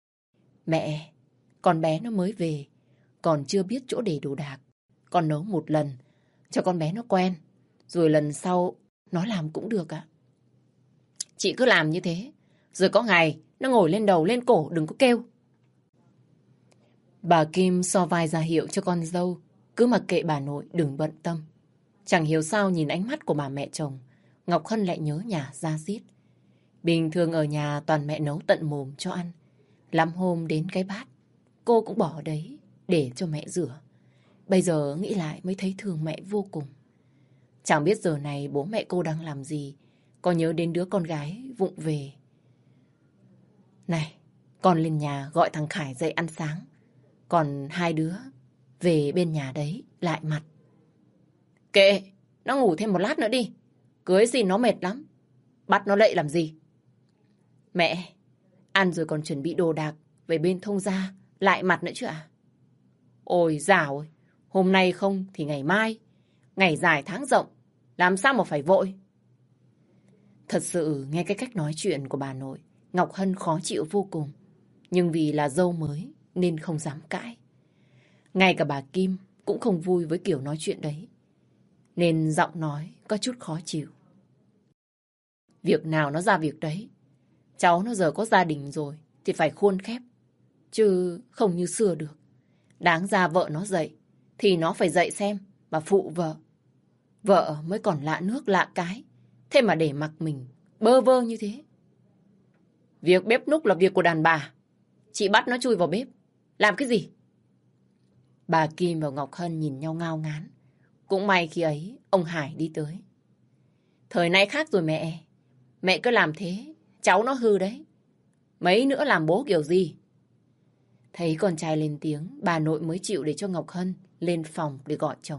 Mẹ, con bé nó mới về, còn chưa biết chỗ để đồ đạc. Con nấu một lần, cho con bé nó quen, rồi lần sau nó làm cũng được ạ. Chị cứ làm như thế, rồi có ngày nó ngồi lên đầu lên cổ đừng có kêu. Bà Kim so vai ra hiệu cho con dâu, cứ mặc kệ bà nội đừng bận tâm. Chẳng hiểu sao nhìn ánh mắt của bà mẹ chồng, Ngọc Hân lại nhớ nhà ra diết. Bình thường ở nhà toàn mẹ nấu tận mồm cho ăn. Lắm hôm đến cái bát, cô cũng bỏ đấy để cho mẹ rửa. Bây giờ nghĩ lại mới thấy thương mẹ vô cùng. Chẳng biết giờ này bố mẹ cô đang làm gì, có nhớ đến đứa con gái vụng về. Này, con lên nhà gọi thằng Khải dậy ăn sáng. Còn 2 đứa về bên nhà đấy lại mặt. Kệ, nó ngủ thêm một lát nữa đi. Cưới xin nó mệt lắm. Bắt nó dậy làm gì? Mẹ, ăn rồi còn chuẩn bị đồ đạc về bên thông gia lại mặt nữa chứ ạ? Ôi dào ơi, hôm nay không thì ngày mai. Ngày dài tháng rộng, làm sao mà phải vội? Thật sự nghe cái cách nói chuyện của bà nội, Ngọc Hân khó chịu vô cùng. Nhưng vì là dâu mới nên không dám cãi. Ngay cả bà Kim cũng không vui với kiểu nói chuyện đấy. Nên giọng nói có chút khó chịu. Việc nào nó ra việc đấy. Cháu nó giờ có gia đình rồi thì phải khuôn khép. Chứ không như xưa được. Đáng ra vợ nó dậy thì nó phải dậy xem và phụ vợ. Vợ mới còn lạ nước lạ cái. Thế mà để mặc mình bơ vơ như thế. Việc bếp núc là việc của đàn bà. Chị bắt nó chui vào bếp. Làm cái gì? Bà Kim và Ngọc Hân nhìn nhau ngao ngán. Cũng may khi ấy ông Hải đi tới. Thời nay khác rồi mẹ. Mẹ cứ làm thế cháu nó hư đấy. Mấy nữa làm bố kiểu gì? Thấy con trai lên tiếng, bà nội mới chịu để cho Ngọc Hân lên phòng để gọi chồng.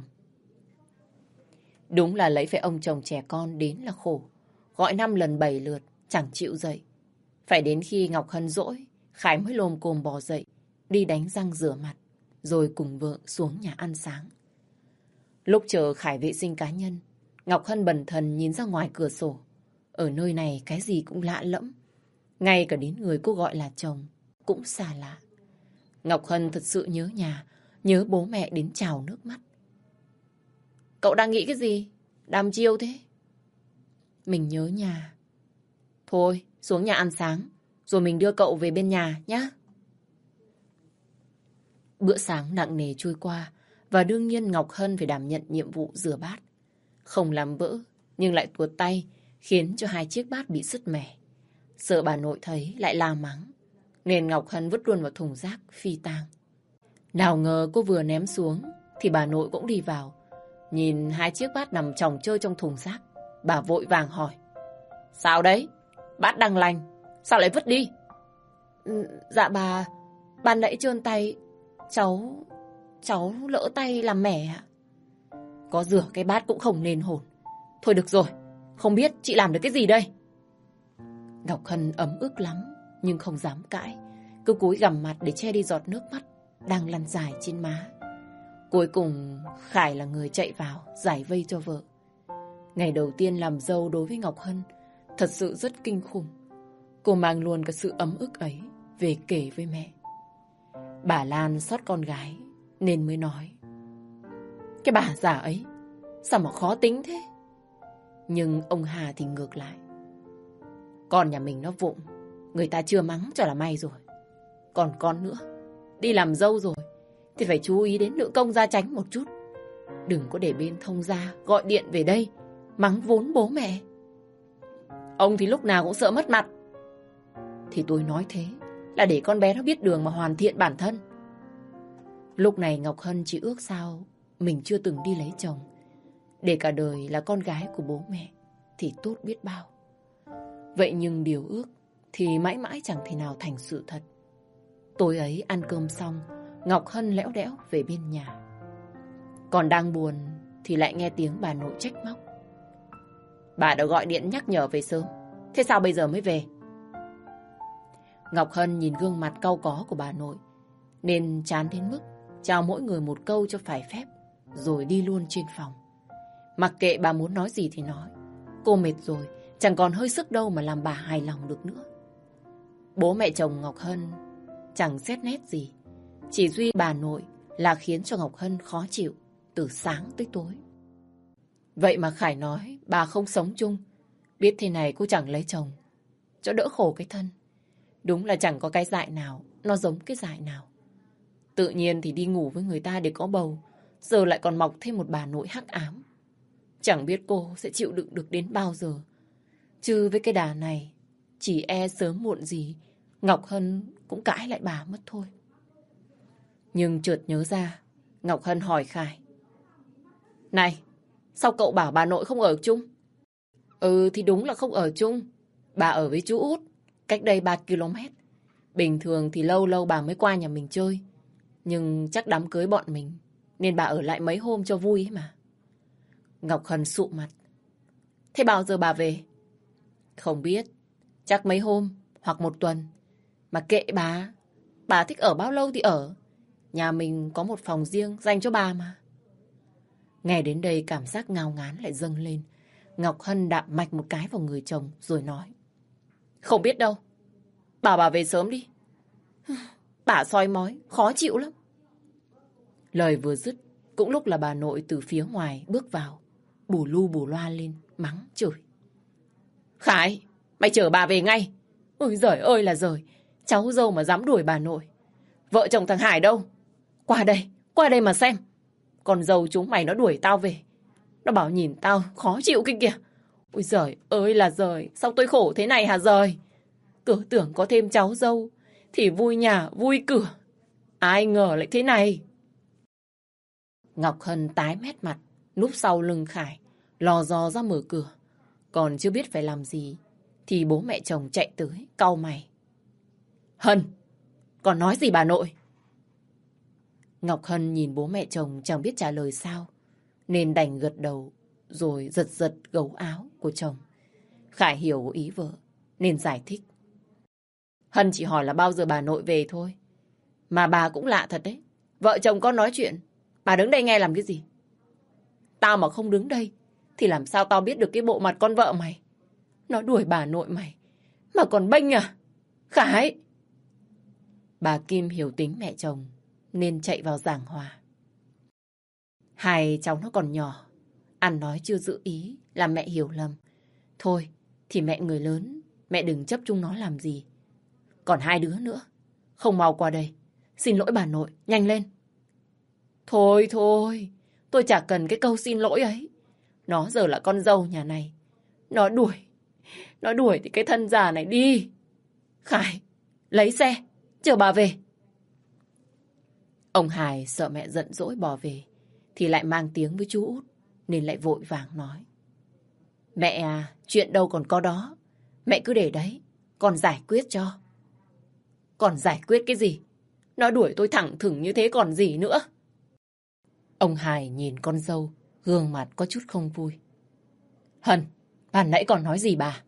Đúng là lấy phải ông chồng trẻ con đến là khổ. Gọi 5 lần 7 lượt, chẳng chịu dậy. Phải đến khi Ngọc Hân dỗi, Khải mới lồm cồm bò dậy, đi đánh răng rửa mặt, rồi cùng vợ xuống nhà ăn sáng. Lúc chờ Khải vệ sinh cá nhân, Ngọc Hân bần thần nhìn ra ngoài cửa sổ. Ở nơi này cái gì cũng lạ lẫm. Ngay cả đến người cô gọi là chồng cũng xa lạ. Ngọc Hân thật sự nhớ nhà, nhớ bố mẹ đến trào nước mắt. Cậu đang nghĩ cái gì? Đăm chiêu thế? Mình nhớ nhà. Thôi, xuống nhà ăn sáng, rồi mình đưa cậu về bên nhà nhé. Bữa sáng nặng nề trôi qua, và đương nhiên Ngọc Hân phải đảm nhận nhiệm vụ rửa bát. Không làm vỡ, nhưng lại tuột tay, khiến cho 2 chiếc bát bị sứt mẻ. Sợ bà nội thấy lại la mắng, nên Ngọc Hân vứt luôn vào thùng rác phi tang. Nào ngờ cô vừa ném xuống, thì bà nội cũng đi vào. Nhìn 2 chiếc bát nằm chồng chơi trong thùng rác, bà vội vàng hỏi. Sao đấy? Bát đang lành, sao lại vứt đi? Dạ bà, ban nãy trơn tay, cháu lỡ tay làm mẻ ạ. Có rửa cái bát cũng không nên hồn. Thôi được rồi, không biết chị làm được cái gì đây? Ngọc Hân ấm ức lắm, nhưng không dám cãi. Cứ cúi gằm mặt để che đi giọt nước mắt đang lăn dài trên má. Cuối cùng Khải là người chạy vào giải vây cho vợ. Ngày đầu tiên làm dâu đối với Ngọc Hân thật sự rất kinh khủng. Cô mang luôn cả sự ấm ức ấy về kể với mẹ. Bà Lan xót con gái nên mới nói. Cái bà già ấy sao mà khó tính thế? Nhưng ông Hà thì ngược lại. Con nhà mình nó vụng, người ta chưa mắng cho là may rồi. Còn con nữa, đi làm dâu rồi thì phải chú ý đến nữ công gia chánh một chút. Đừng có để bên thông gia gọi điện về đây mắng vốn bố mẹ. Ông thì lúc nào cũng sợ mất mặt. Thì tôi nói thế là để con bé nó biết đường mà hoàn thiện bản thân. Lúc này Ngọc Hân chỉ ước sao mình chưa từng đi lấy chồng, để cả đời là con gái của bố mẹ thì tốt biết bao. Vậy nhưng điều ước thì mãi mãi chẳng thể nào thành sự thật. Tối ấy ăn cơm xong, Ngọc Hân lẽo đẽo về bên nhà. Còn đang buồn thì lại nghe tiếng bà nội trách móc. Bà đã gọi điện nhắc nhở về sớm, thế sao bây giờ mới về? Ngọc Hân nhìn gương mặt cau có của bà nội, nên chán đến mức chào mỗi người một câu cho phải phép, rồi đi luôn trên phòng. Mặc kệ bà muốn nói gì thì nói. Cô mệt rồi, chẳng còn hơi sức đâu mà làm bà hài lòng được nữa. Bố mẹ chồng Ngọc Hân chẳng xét nét gì. Chỉ duy bà nội là khiến cho Ngọc Hân khó chịu từ sáng tới tối. Vậy mà Khải nói bà không sống chung. Biết thế này cô chẳng lấy chồng, cho đỡ khổ cái thân. Đúng là chẳng có cái dại nào nó giống cái dại nào. Tự nhiên thì đi ngủ với người ta để có bầu, giờ lại còn mọc thêm một bà nội hắc ám. Chẳng biết cô sẽ chịu đựng được đến bao giờ. Chứ với cái đà này, chỉ e sớm muộn gì Ngọc Hân cũng cãi lại bà mất thôi. Nhưng chợt nhớ ra, Ngọc Hân hỏi Khải. Này, sao cậu bảo bà nội không ở chung? Ừ thì đúng là không ở chung. Bà ở với chú Út, cách đây 3 km. Bình thường thì lâu lâu bà mới qua nhà mình chơi. Nhưng chắc đám cưới bọn mình, nên bà ở lại mấy hôm cho vui ấy mà. Ngọc Hân sụ mặt. Thế bao giờ bà về? Không biết, chắc mấy hôm hoặc 1 tuần. Mà kệ bà thích ở bao lâu thì ở. Nhà mình có một phòng riêng dành cho bà mà. Nghe đến đây cảm giác ngao ngán lại dâng lên. Ngọc Hân đạp mạch một cái vào người chồng rồi nói. Không biết đâu. Bảo bà về sớm đi. Bà soi mói, khó chịu lắm. Lời vừa dứt, cũng lúc là bà nội từ phía ngoài bước vào, bù lu bù loa lên, mắng chửi. Khải, mày chở bà về ngay. Ôi giời ơi là giời, cháu dâu mà dám đuổi bà nội. Vợ chồng thằng Hải đâu? Qua đây mà xem. Con dâu chúng mày nó đuổi tao về. Nó bảo nhìn tao khó chịu kia kìa. Ôi giời ơi là giời, sao tôi khổ thế này hả giời? Cứ tưởng có thêm cháu dâu thì vui nhà, vui cửa. Ai ngờ lại thế này. Ngọc Hân tái mét mặt, núp sau lưng Khải, lò dò ra mở cửa. Còn chưa biết phải làm gì, thì bố mẹ chồng chạy tới, cau mày. Hân, còn nói gì bà nội? Ngọc Hân nhìn bố mẹ chồng chẳng biết trả lời sao, nên đành gật đầu, rồi giật giật gấu áo của chồng. Khải hiểu ý vợ, nên giải thích. Hân chỉ hỏi là bao giờ bà nội về thôi. Mà bà cũng lạ thật đấy. Vợ chồng con nói chuyện, bà đứng đây nghe làm cái gì? Tao mà không đứng đây, thì làm sao tao biết được cái bộ mặt con vợ mày? Nó đuổi bà nội mày, mà còn bênh à? Khải! Bà Kim hiểu tính mẹ chồng, nên chạy vào giảng hòa. Hai cháu nó còn nhỏ, ăn nói chưa giữ ý, làm mẹ hiểu lầm. Thôi, thì mẹ người lớn, mẹ đừng chấp chúng nó làm gì. Còn hai đứa nữa, không mau qua đây. Xin lỗi bà nội, nhanh lên. Thôi, tôi chả cần cái câu xin lỗi ấy. Nó giờ là con dâu nhà này. Nó đuổi thì cái thân già này đi. Khải, lấy xe, chờ bà về. Ông Hải sợ mẹ giận dỗi bỏ về, thì lại mang tiếng với chú út, nên lại vội vàng nói. Mẹ à, chuyện đâu còn có đó. Mẹ cứ để đấy, con giải quyết cho. Còn giải quyết cái gì? Nó đuổi tôi thẳng thừng như thế còn gì nữa? Ông Hải nhìn con dâu, gương mặt có chút không vui. Hân, ban nãy còn nói gì bà?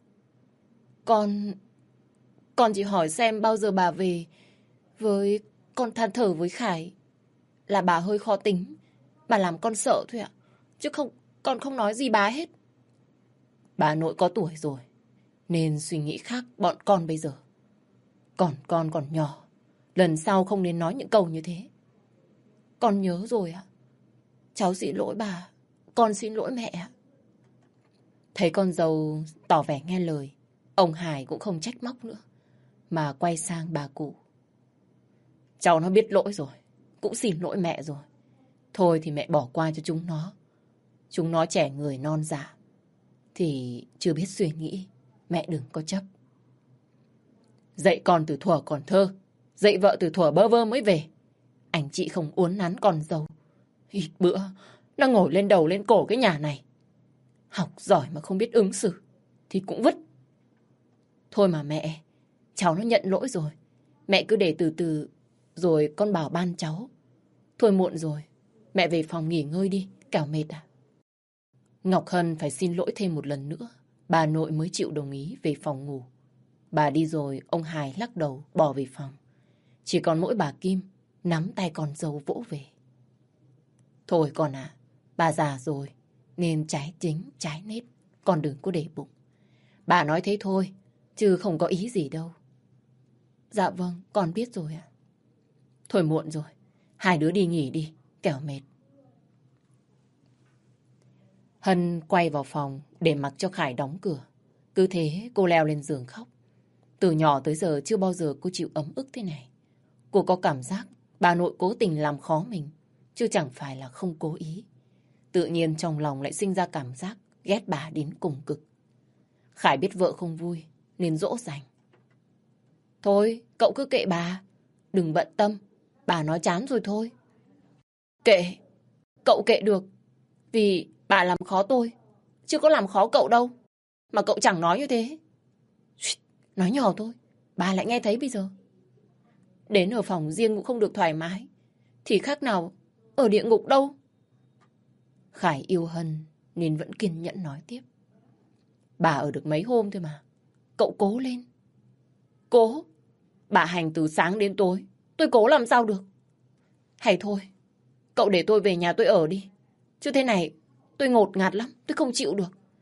Con chỉ hỏi xem bao giờ bà về. Với con than thở với Khải là bà hơi khó tính. Bà làm con sợ thôi ạ. Chứ con không nói gì bà hết. Bà nội có tuổi rồi, nên suy nghĩ khác bọn con bây giờ. Còn con còn nhỏ, lần sau không nên nói những câu như thế. Con nhớ rồi ạ. Cháu xin lỗi bà, con xin lỗi mẹ ạ. Thấy con dâu tỏ vẻ nghe lời, ông Hải cũng không trách móc nữa, mà quay sang bà cụ. Cháu nó biết lỗi rồi, cũng xin lỗi mẹ rồi. Thôi thì mẹ bỏ qua cho chúng nó. Chúng nó trẻ người non dạ, thì chưa biết suy nghĩ, mẹ đừng có chấp. Dạy con từ thuở còn thơ, dạy vợ từ thuở bơ vơ mới về. Anh chị không uốn nắn con dâu. Ít bữa, nó ngồi lên đầu lên cổ cái nhà này. Học giỏi mà không biết ứng xử, thì cũng vứt. Thôi mà mẹ, cháu nó nhận lỗi rồi. Mẹ cứ để từ từ, rồi con bảo ban cháu. Thôi muộn rồi, mẹ về phòng nghỉ ngơi đi, kẻo mệt à. Ngọc Hân phải xin lỗi thêm một lần nữa, bà nội mới chịu đồng ý về phòng ngủ. Bà đi rồi, ông Hải lắc đầu bỏ về phòng. Chỉ còn mỗi bà Kim nắm tay con dâu vỗ về. Thôi con à, bà già rồi, nên trái chính, trái nết, con đừng có để bụng. Bà nói thế thôi, chứ không có ý gì đâu. Dạ vâng, con biết rồi ạ. Thôi muộn rồi, hai đứa đi nghỉ đi, kẻo mệt. Hân quay vào phòng để mặc cho Khải đóng cửa. Cứ thế cô leo lên giường khóc. Từ nhỏ tới giờ chưa bao giờ cô chịu ấm ức thế này. Cô có cảm giác bà nội cố tình làm khó mình, chứ chẳng phải là không cố ý. Tự nhiên trong lòng lại sinh ra cảm giác ghét bà đến cùng cực. Khải biết vợ không vui nên dỗ dành. Thôi, cậu cứ kệ bà, đừng bận tâm, bà nói chán rồi thôi. Kệ, cậu kệ được, vì bà làm khó tôi, chứ có làm khó cậu đâu. Mà cậu chẳng nói như thế. Nói nhỏ thôi, bà lại nghe thấy bây giờ. Đến ở phòng riêng cũng không được thoải mái, thì khác nào ở địa ngục đâu. Khải yêu Hân nên vẫn kiên nhẫn nói tiếp. Bà ở được mấy hôm thôi mà, cậu cố lên. Cố? Bà hành từ sáng đến tối, tôi cố làm sao được. Hay thôi, cậu để tôi về nhà tôi ở đi. Chứ thế này tôi ngột ngạt lắm, tôi không chịu được.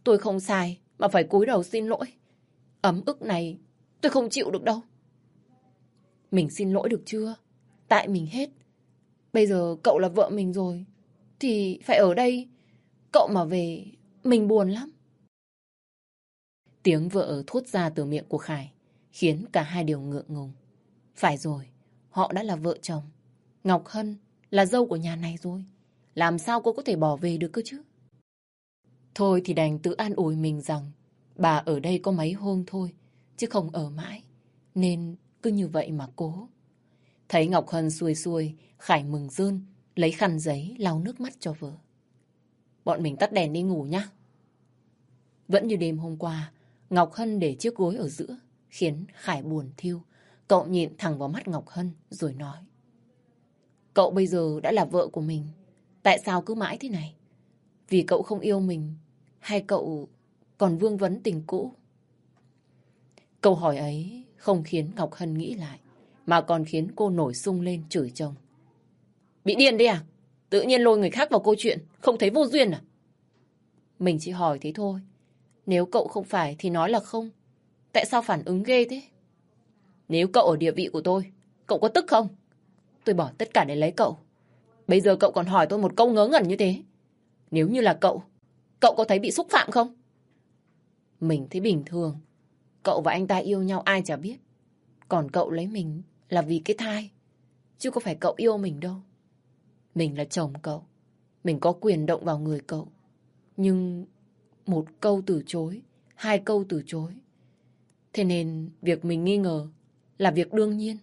Tôi không sai mà phải cúi đầu xin lỗi. Ấm ức này tôi không chịu được đâu. Mình xin lỗi được chưa? Tại mình hết. Bây giờ cậu là vợ mình rồi thì phải ở đây. Cậu mà về mình buồn lắm. Tiếng vợ thốt ra từ miệng của Khải khiến cả hai đều ngượng ngùng. Phải rồi, họ đã là vợ chồng. Ngọc Hân là dâu của nhà này rồi. Làm sao cô có thể bỏ về được cơ chứ? Thôi thì đành tự an ủi mình rằng bà ở đây có mấy hôm thôi, chứ không ở mãi. Nên cứ như vậy mà cố. Thấy Ngọc Hân xuôi xuôi, Khải mừng rơn, lấy khăn giấy lau nước mắt cho vợ. Bọn mình tắt đèn đi ngủ nhá. Vẫn như đêm hôm qua, Ngọc Hân để chiếc gối ở giữa, khiến Khải buồn thiêu. Cậu nhìn thẳng vào mắt Ngọc Hân rồi nói. Cậu bây giờ đã là vợ của mình. Tại sao cứ mãi thế này? Vì cậu không yêu mình, hay cậu còn vương vấn tình cũ? Câu hỏi ấy không khiến Ngọc Hân nghĩ lại, mà còn khiến cô nổi sung lên chửi chồng. Bị điên đấy à? Tự nhiên lôi người khác vào câu chuyện, không thấy vô duyên à? Mình chỉ hỏi thế thôi. Nếu cậu không phải thì nói là không. Tại sao phản ứng ghê thế? Nếu cậu ở địa vị của tôi, cậu có tức không? Tôi bỏ tất cả để lấy cậu. Bây giờ cậu còn hỏi tôi một câu ngớ ngẩn như thế. Nếu như là cậu có thấy bị xúc phạm không? Mình thấy bình thường. Cậu và anh ta yêu nhau ai chả biết. Còn cậu lấy mình là vì cái thai, chứ có phải cậu yêu mình đâu. Mình là chồng cậu, mình có quyền động vào người cậu. Nhưng một câu từ chối, hai câu từ chối. Thế nên việc mình nghi ngờ là việc đương nhiên.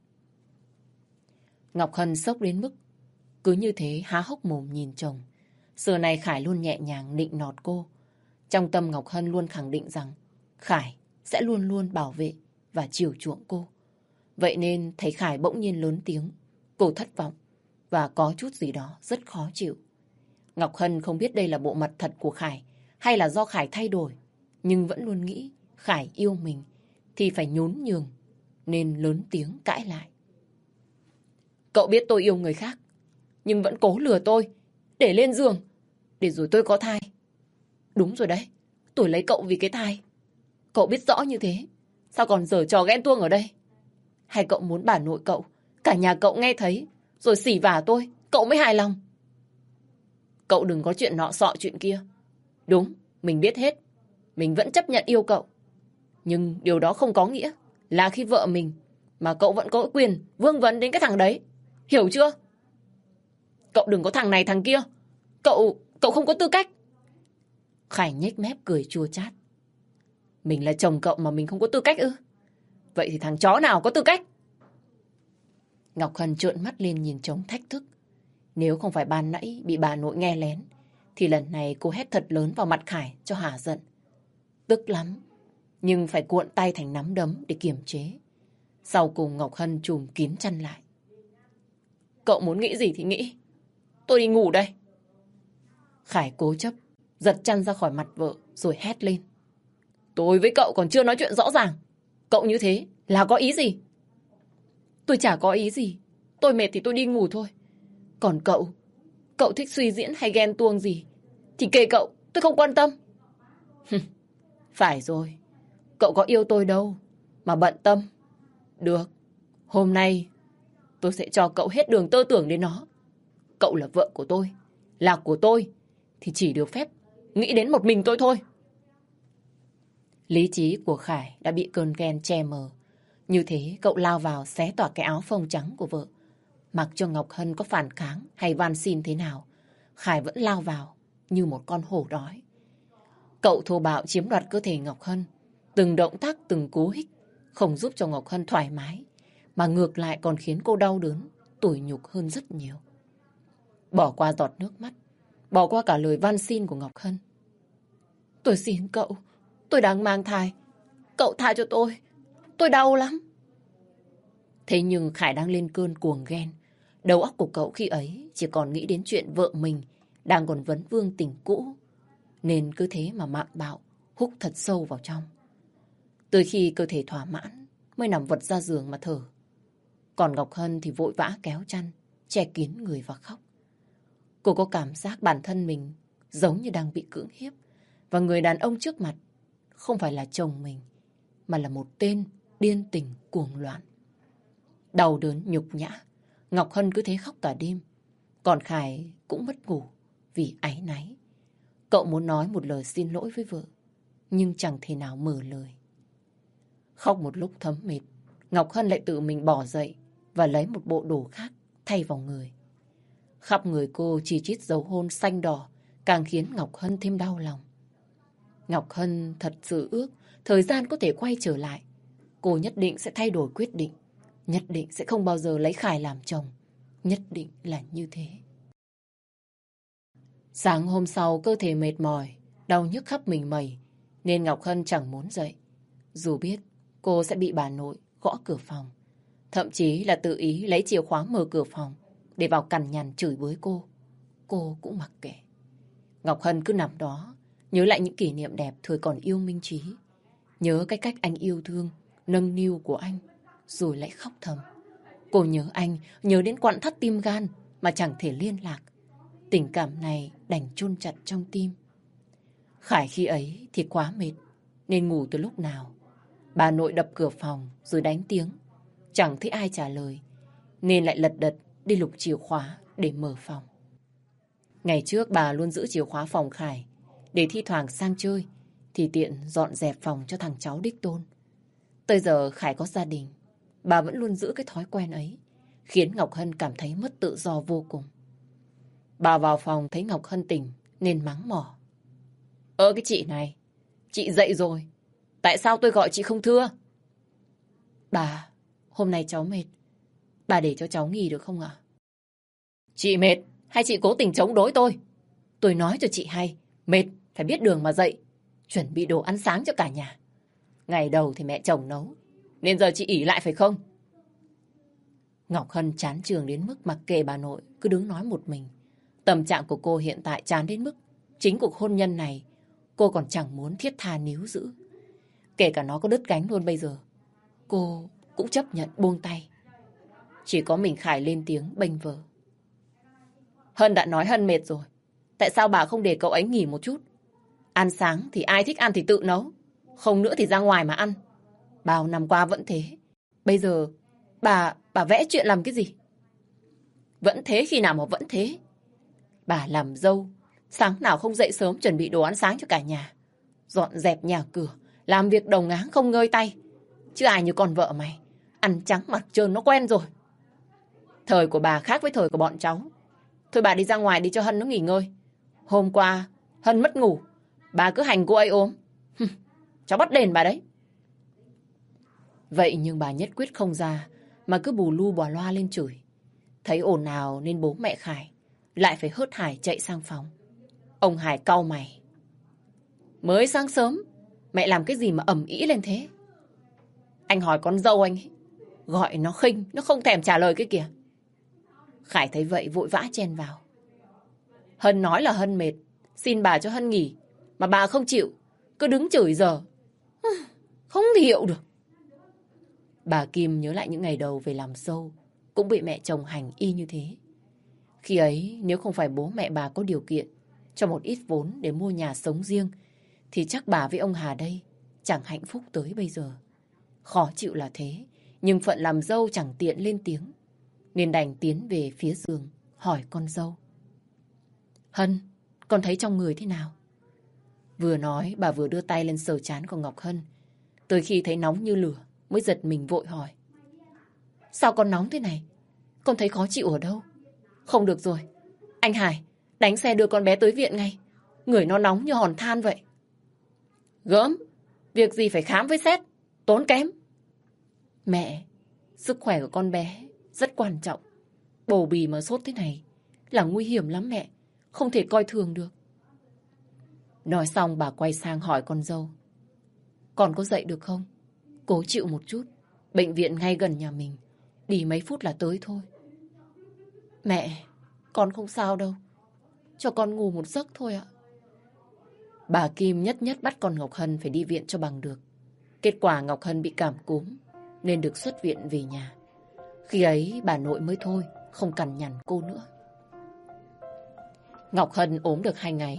Ngọc Hân sốc đến mức cứ như thế há hốc mồm nhìn chồng. Xưa này Khải luôn nhẹ nhàng nịnh nọt cô. Trong tâm Ngọc Hân luôn khẳng định rằng Khải sẽ luôn luôn bảo vệ và chiều chuộng cô. Vậy nên thấy Khải bỗng nhiên lớn tiếng, cô thất vọng và có chút gì đó rất khó chịu. Ngọc Hân không biết đây là bộ mặt thật của Khải hay là do Khải thay đổi, nhưng vẫn luôn nghĩ Khải yêu mình thì phải nhún nhường, nên lớn tiếng cãi lại. Cậu biết tôi yêu người khác, nhưng vẫn cố lừa tôi để lên giường, để rồi tôi có thai. Đúng rồi đấy, tôi lấy cậu vì cái thai. Cậu biết rõ như thế, sao còn giở trò ghen tuông ở đây? Hay cậu muốn bà nội cậu, cả nhà cậu nghe thấy, rồi xỉ vả tôi, cậu mới hài lòng? Cậu đừng có chuyện nọ sọ chuyện kia. Đúng, mình biết hết. Mình vẫn chấp nhận yêu cậu. Nhưng điều đó không có nghĩa là khi vợ mình mà cậu vẫn có quyền vương vấn đến cái thằng đấy. Hiểu chưa? Cậu đừng có thằng này thằng kia. Cậu không có tư cách. Khải nhếch mép cười chua chát. Mình là chồng cậu mà mình không có tư cách ư? Vậy thì thằng chó nào có tư cách? Ngọc Hân trợn mắt lên nhìn chồng thách thức. Nếu không phải ban nãy bị bà nội nghe lén, thì lần này cô hét thật lớn vào mặt Khải cho hả giận. Tức lắm, nhưng phải cuộn tay thành nắm đấm để kiềm chế. Sau cùng Ngọc Hân trùm kín chăn lại. Cậu muốn nghĩ gì thì nghĩ. Tôi đi ngủ đây. Khải cố chấp, giật chăn ra khỏi mặt vợ rồi hét lên. Tôi với cậu còn chưa nói chuyện rõ ràng. Cậu như thế là có ý gì? Tôi chả có ý gì. Tôi mệt thì tôi đi ngủ thôi. Còn cậu thích suy diễn hay ghen tuông gì thì kệ cậu, tôi không quan tâm. Phải rồi, cậu có yêu tôi đâu mà bận tâm. Được, hôm nay tôi sẽ cho cậu hết đường tơ tưởng đến nó. Cậu là vợ của tôi, là của tôi, thì chỉ được phép nghĩ đến một mình tôi thôi. Lý trí của Khải đã bị cơn ghen che mờ. Như thế cậu lao vào xé toạc cái áo phông trắng của vợ. Mặc cho Ngọc Hân có phản kháng hay van xin thế nào, Khải vẫn lao vào như một con hổ đói. Cậu thô bạo chiếm đoạt cơ thể Ngọc Hân. Từng động tác, từng cú hích không giúp cho Ngọc Hân thoải mái, mà ngược lại còn khiến cô đau đớn, tủi nhục hơn rất nhiều. Bỏ qua giọt nước mắt, bỏ qua cả lời van xin của Ngọc Hân. Tôi xin cậu, tôi đang mang thai. Cậu tha cho tôi đau lắm. Thế nhưng Khải đang lên cơn cuồng ghen. Đầu óc của cậu khi ấy chỉ còn nghĩ đến chuyện vợ mình đang còn vấn vương tình cũ. Nên cứ thế mà mạnh bạo, húc thật sâu vào trong. Tới khi cơ thể thỏa mãn mới nằm vật ra giường mà thở. Còn Ngọc Hân thì vội vã kéo chăn, che kín người và khóc. Cô có cảm giác bản thân mình giống như đang bị cưỡng hiếp Và người đàn ông trước mặt không phải là chồng mình, mà là một tên điên tình cuồng loạn. Đau đớn nhục nhã, Ngọc Hân cứ thế khóc cả đêm. Còn Khải cũng mất ngủ vì áy náy. Cậu muốn nói một lời xin lỗi với vợ, nhưng chẳng thể nào mở lời. Khóc một lúc thấm mệt, Ngọc Hân lại tự mình bỏ dậy và lấy một bộ đồ khác thay vào người. Khắp người cô chỉ chít dấu hôn xanh đỏ, càng khiến Ngọc Hân thêm đau lòng. Ngọc Hân thật sự ước thời gian có thể quay trở lại. Cô nhất định sẽ thay đổi quyết định. Nhất định sẽ không bao giờ lấy Khải làm chồng. Nhất định là như thế. Sáng hôm sau cơ thể mệt mỏi, đau nhức khắp mình mẩy, nên Ngọc Hân chẳng muốn dậy. Dù biết cô sẽ bị bà nội gõ cửa phòng. Thậm chí là tự ý lấy chìa khóa mở cửa phòng để vào cằn nhằn chửi bới cô. Cô cũng mặc kệ. Ngọc Hân cứ nằm đó, nhớ lại những kỷ niệm đẹp thời còn yêu Minh Trí. Nhớ cái cách anh yêu thương, nâng niu của anh, rồi lại khóc thầm. Cô nhớ anh, nhớ đến quặn thắt tim gan mà chẳng thể liên lạc. Tình cảm này đành chôn chặt trong tim. Khải khi ấy thì quá mệt, nên ngủ từ lúc nào. Bà nội đập cửa phòng rồi đánh tiếng. Chẳng thấy ai trả lời, nên lại lật đật đi lục chìa khóa để mở phòng. Ngày trước bà luôn giữ chìa khóa phòng Khải, để thi thoảng sang chơi thì tiện dọn dẹp phòng cho thằng cháu đích tôn. Tới giờ Khải có gia đình, bà vẫn luôn giữ cái thói quen ấy, khiến Ngọc Hân cảm thấy mất tự do vô cùng. Bà vào phòng thấy Ngọc Hân tỉnh nên mắng mỏ. Cái chị này, chị dậy rồi, tại sao tôi gọi chị không thưa? Bà, hôm nay cháu mệt, bà để cho cháu nghỉ được không ạ? Chị mệt hay chị cố tình chống đối tôi? Tôi nói cho chị hay, mệt phải biết đường mà dậy, chuẩn bị đồ ăn sáng cho cả nhà. Ngày đầu thì mẹ chồng nấu, nên giờ chị ỷ lại phải không? Ngọc Hân chán trường đến mức mặc kệ bà nội, cứ đứng nói một mình. Tâm trạng của cô hiện tại chán đến mức chính cuộc hôn nhân này cô còn chẳng muốn thiết tha níu giữ. Kể cả nó có đứt gánh luôn bây giờ, cô cũng chấp nhận buông tay. Chỉ có mình Khải lên tiếng bênh vợ. Hân đã nói Hân mệt rồi, tại sao bà không để cậu ấy nghỉ một chút? Ăn sáng thì ai thích ăn thì tự nấu, không nữa thì ra ngoài mà ăn. Bao năm qua vẫn thế, bây giờ bà vẽ chuyện làm cái gì? Vẫn thế khi nào mà vẫn thế? Bà làm dâu, sáng nào không dậy sớm chuẩn bị đồ ăn sáng cho cả nhà, dọn dẹp nhà cửa, làm việc đồng áng không ngơi tay. Chứ ai như con vợ mày, ăn trắng mặc trơn nó quen rồi. Thời của bà khác với thời của bọn cháu. Thôi bà đi ra ngoài đi cho Hân nó nghỉ ngơi. Hôm qua Hân mất ngủ, bà cứ hành cô ấy ốm. Cháu bắt đền bà đấy. Vậy nhưng bà nhất quyết không ra, mà cứ bù lu bò loa lên chửi. Thấy ồn ào nên bố mẹ Khải lại phải hớt hải chạy sang phòng. Ông Hải cau mày. Mới sáng sớm mẹ làm cái gì mà ầm ĩ lên thế? Anh hỏi con dâu anh ấy, gọi nó khinh, nó không thèm trả lời cái kìa. Khải thấy vậy vội vã chen vào. Hân nói là Hân mệt, xin bà cho Hân nghỉ, mà bà không chịu, cứ đứng chửi giờ. Không hiểu được. Bà Kim nhớ lại những ngày đầu về làm dâu, cũng bị mẹ chồng hành y như thế. Khi ấy, nếu không phải bố mẹ bà có điều kiện cho một ít vốn để mua nhà sống riêng, thì chắc bà với ông Hà đây chẳng hạnh phúc tới bây giờ. Khó chịu là thế, nhưng phận làm dâu chẳng tiện lên tiếng, nên đành tiến về phía giường hỏi con dâu. Hân, con thấy trong người thế nào? Vừa nói, bà vừa đưa tay lên sờ trán của Ngọc Hân. Tới khi thấy nóng như lửa, mới giật mình vội hỏi. Sao con nóng thế này? Con thấy khó chịu ở đâu? Không được rồi, anh Hải, đánh xe đưa con bé tới viện ngay. Người nó nóng như hòn than vậy. Gớm, việc gì phải khám với sét, tốn kém. Mẹ, sức khỏe của con bé rất quan trọng. Bầu bì mà sốt thế này là nguy hiểm lắm mẹ, không thể coi thường được. Nói xong bà quay sang hỏi con dâu. Con có dậy được không? Cố chịu một chút, bệnh viện ngay gần nhà mình, đi mấy phút là tới thôi. Mẹ, con không sao đâu, cho con ngủ một giấc thôi ạ. Bà Kim nhất nhất bắt con Ngọc Hân phải đi viện cho bằng được. Kết quả Ngọc Hân bị cảm cúm nên được xuất viện về nhà. Khi ấy bà nội mới thôi, không cằn nhằn cô nữa. Ngọc Hân ốm được 2 ngày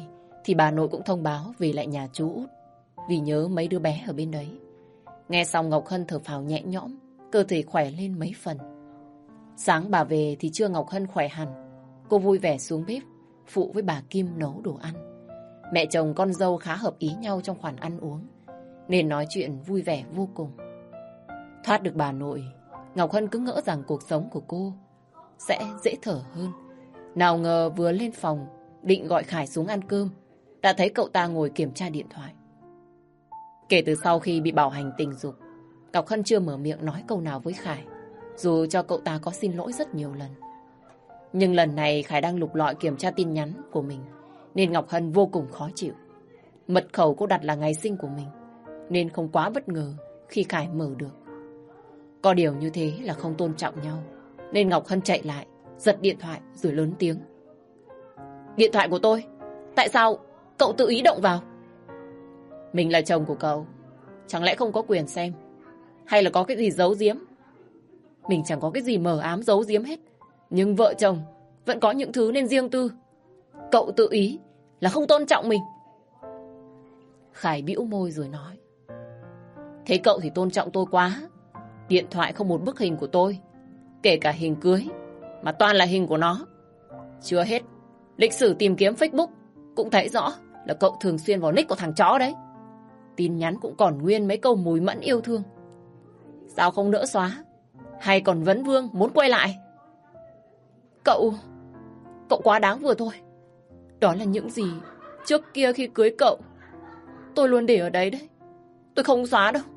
thì bà nội cũng thông báo về lại nhà chú út vì nhớ mấy đứa bé ở bên đấy. Nghe xong Ngọc Hân thở phào nhẹ nhõm, cơ thể khỏe lên mấy phần. Sáng bà về thì trưa Ngọc Hân khỏe hẳn. Cô vui vẻ xuống bếp phụ với bà Kim nấu đồ ăn. Mẹ chồng con dâu khá hợp ý nhau trong khoản ăn uống, nên nói chuyện vui vẻ vô cùng. Thoát được bà nội, Ngọc Hân cứ ngỡ rằng cuộc sống của cô sẽ dễ thở hơn. Nào ngờ vừa lên phòng định gọi Khải xuống ăn cơm, đã thấy cậu ta ngồi kiểm tra điện thoại. Kể từ sau khi bị bạo hành tình dục, Ngọc Hân chưa mở miệng nói câu nào với Khải, dù cho cậu ta có xin lỗi rất nhiều lần. Nhưng lần này Khải đang lục lọi kiểm tra tin nhắn của mình, nên Ngọc Hân vô cùng khó chịu. Mật khẩu cô đặt là ngày sinh của mình, nên không quá bất ngờ khi Khải mở được. Có điều như thế là không tôn trọng nhau, nên Ngọc Hân chạy lại, giật điện thoại rồi lớn tiếng. Điện thoại của tôi, tại sao cậu tự ý động vào? Mình là chồng của cậu, chẳng lẽ không có quyền xem? Hay là có cái gì giấu giếm? Mình chẳng có cái gì mờ ám giấu giếm hết, nhưng vợ chồng vẫn có những thứ nên riêng tư. Cậu tự ý là không tôn trọng mình. Khải bĩu môi rồi nói. Thế cậu thì tôn trọng tôi quá. Điện thoại không một bức hình của tôi, kể cả hình cưới, mà toàn là hình của nó. Chưa hết, lịch sử tìm kiếm Facebook cũng thấy rõ là cậu thường xuyên vào nick của thằng chó đấy. Tin nhắn cũng còn nguyên mấy câu mùi mẫn yêu thương. Sao không nỡ xóa? Hay còn vấn vương muốn quay lại? Cậu quá đáng vừa thôi. Đó là những gì trước kia khi cưới cậu tôi luôn để ở đấy đấy. Tôi không xóa đâu.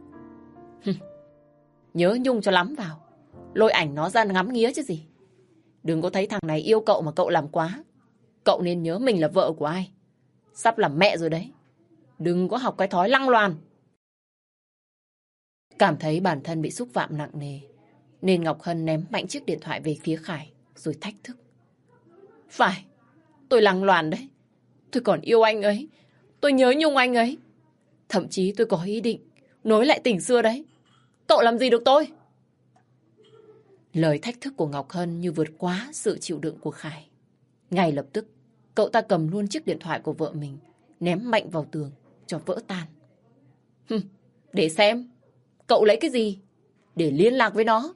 Nhớ nhung cho lắm vào, lôi ảnh nó ra ngắm nghía chứ gì. Đừng có thấy thằng này yêu cậu mà cậu làm quá. Cậu nên nhớ mình là vợ của ai. Sắp làm mẹ rồi đấy. Đừng có học cái thói lăng loàn. Cảm thấy bản thân bị xúc phạm nặng nề, nên Ngọc Hân ném mạnh chiếc điện thoại về phía Khải rồi thách thức. Phải, tôi lăng loàn đấy. Tôi còn yêu anh ấy. Tôi nhớ nhung anh ấy. Thậm chí tôi có ý định nối lại tình xưa đấy. Cậu làm gì được tôi? Lời thách thức của Ngọc Hân như vượt quá sự chịu đựng của Khải. Ngay lập tức, cậu ta cầm luôn chiếc điện thoại của vợ mình, ném mạnh vào tường cho vỡ tan. Để xem, cậu lấy cái gì để liên lạc với nó?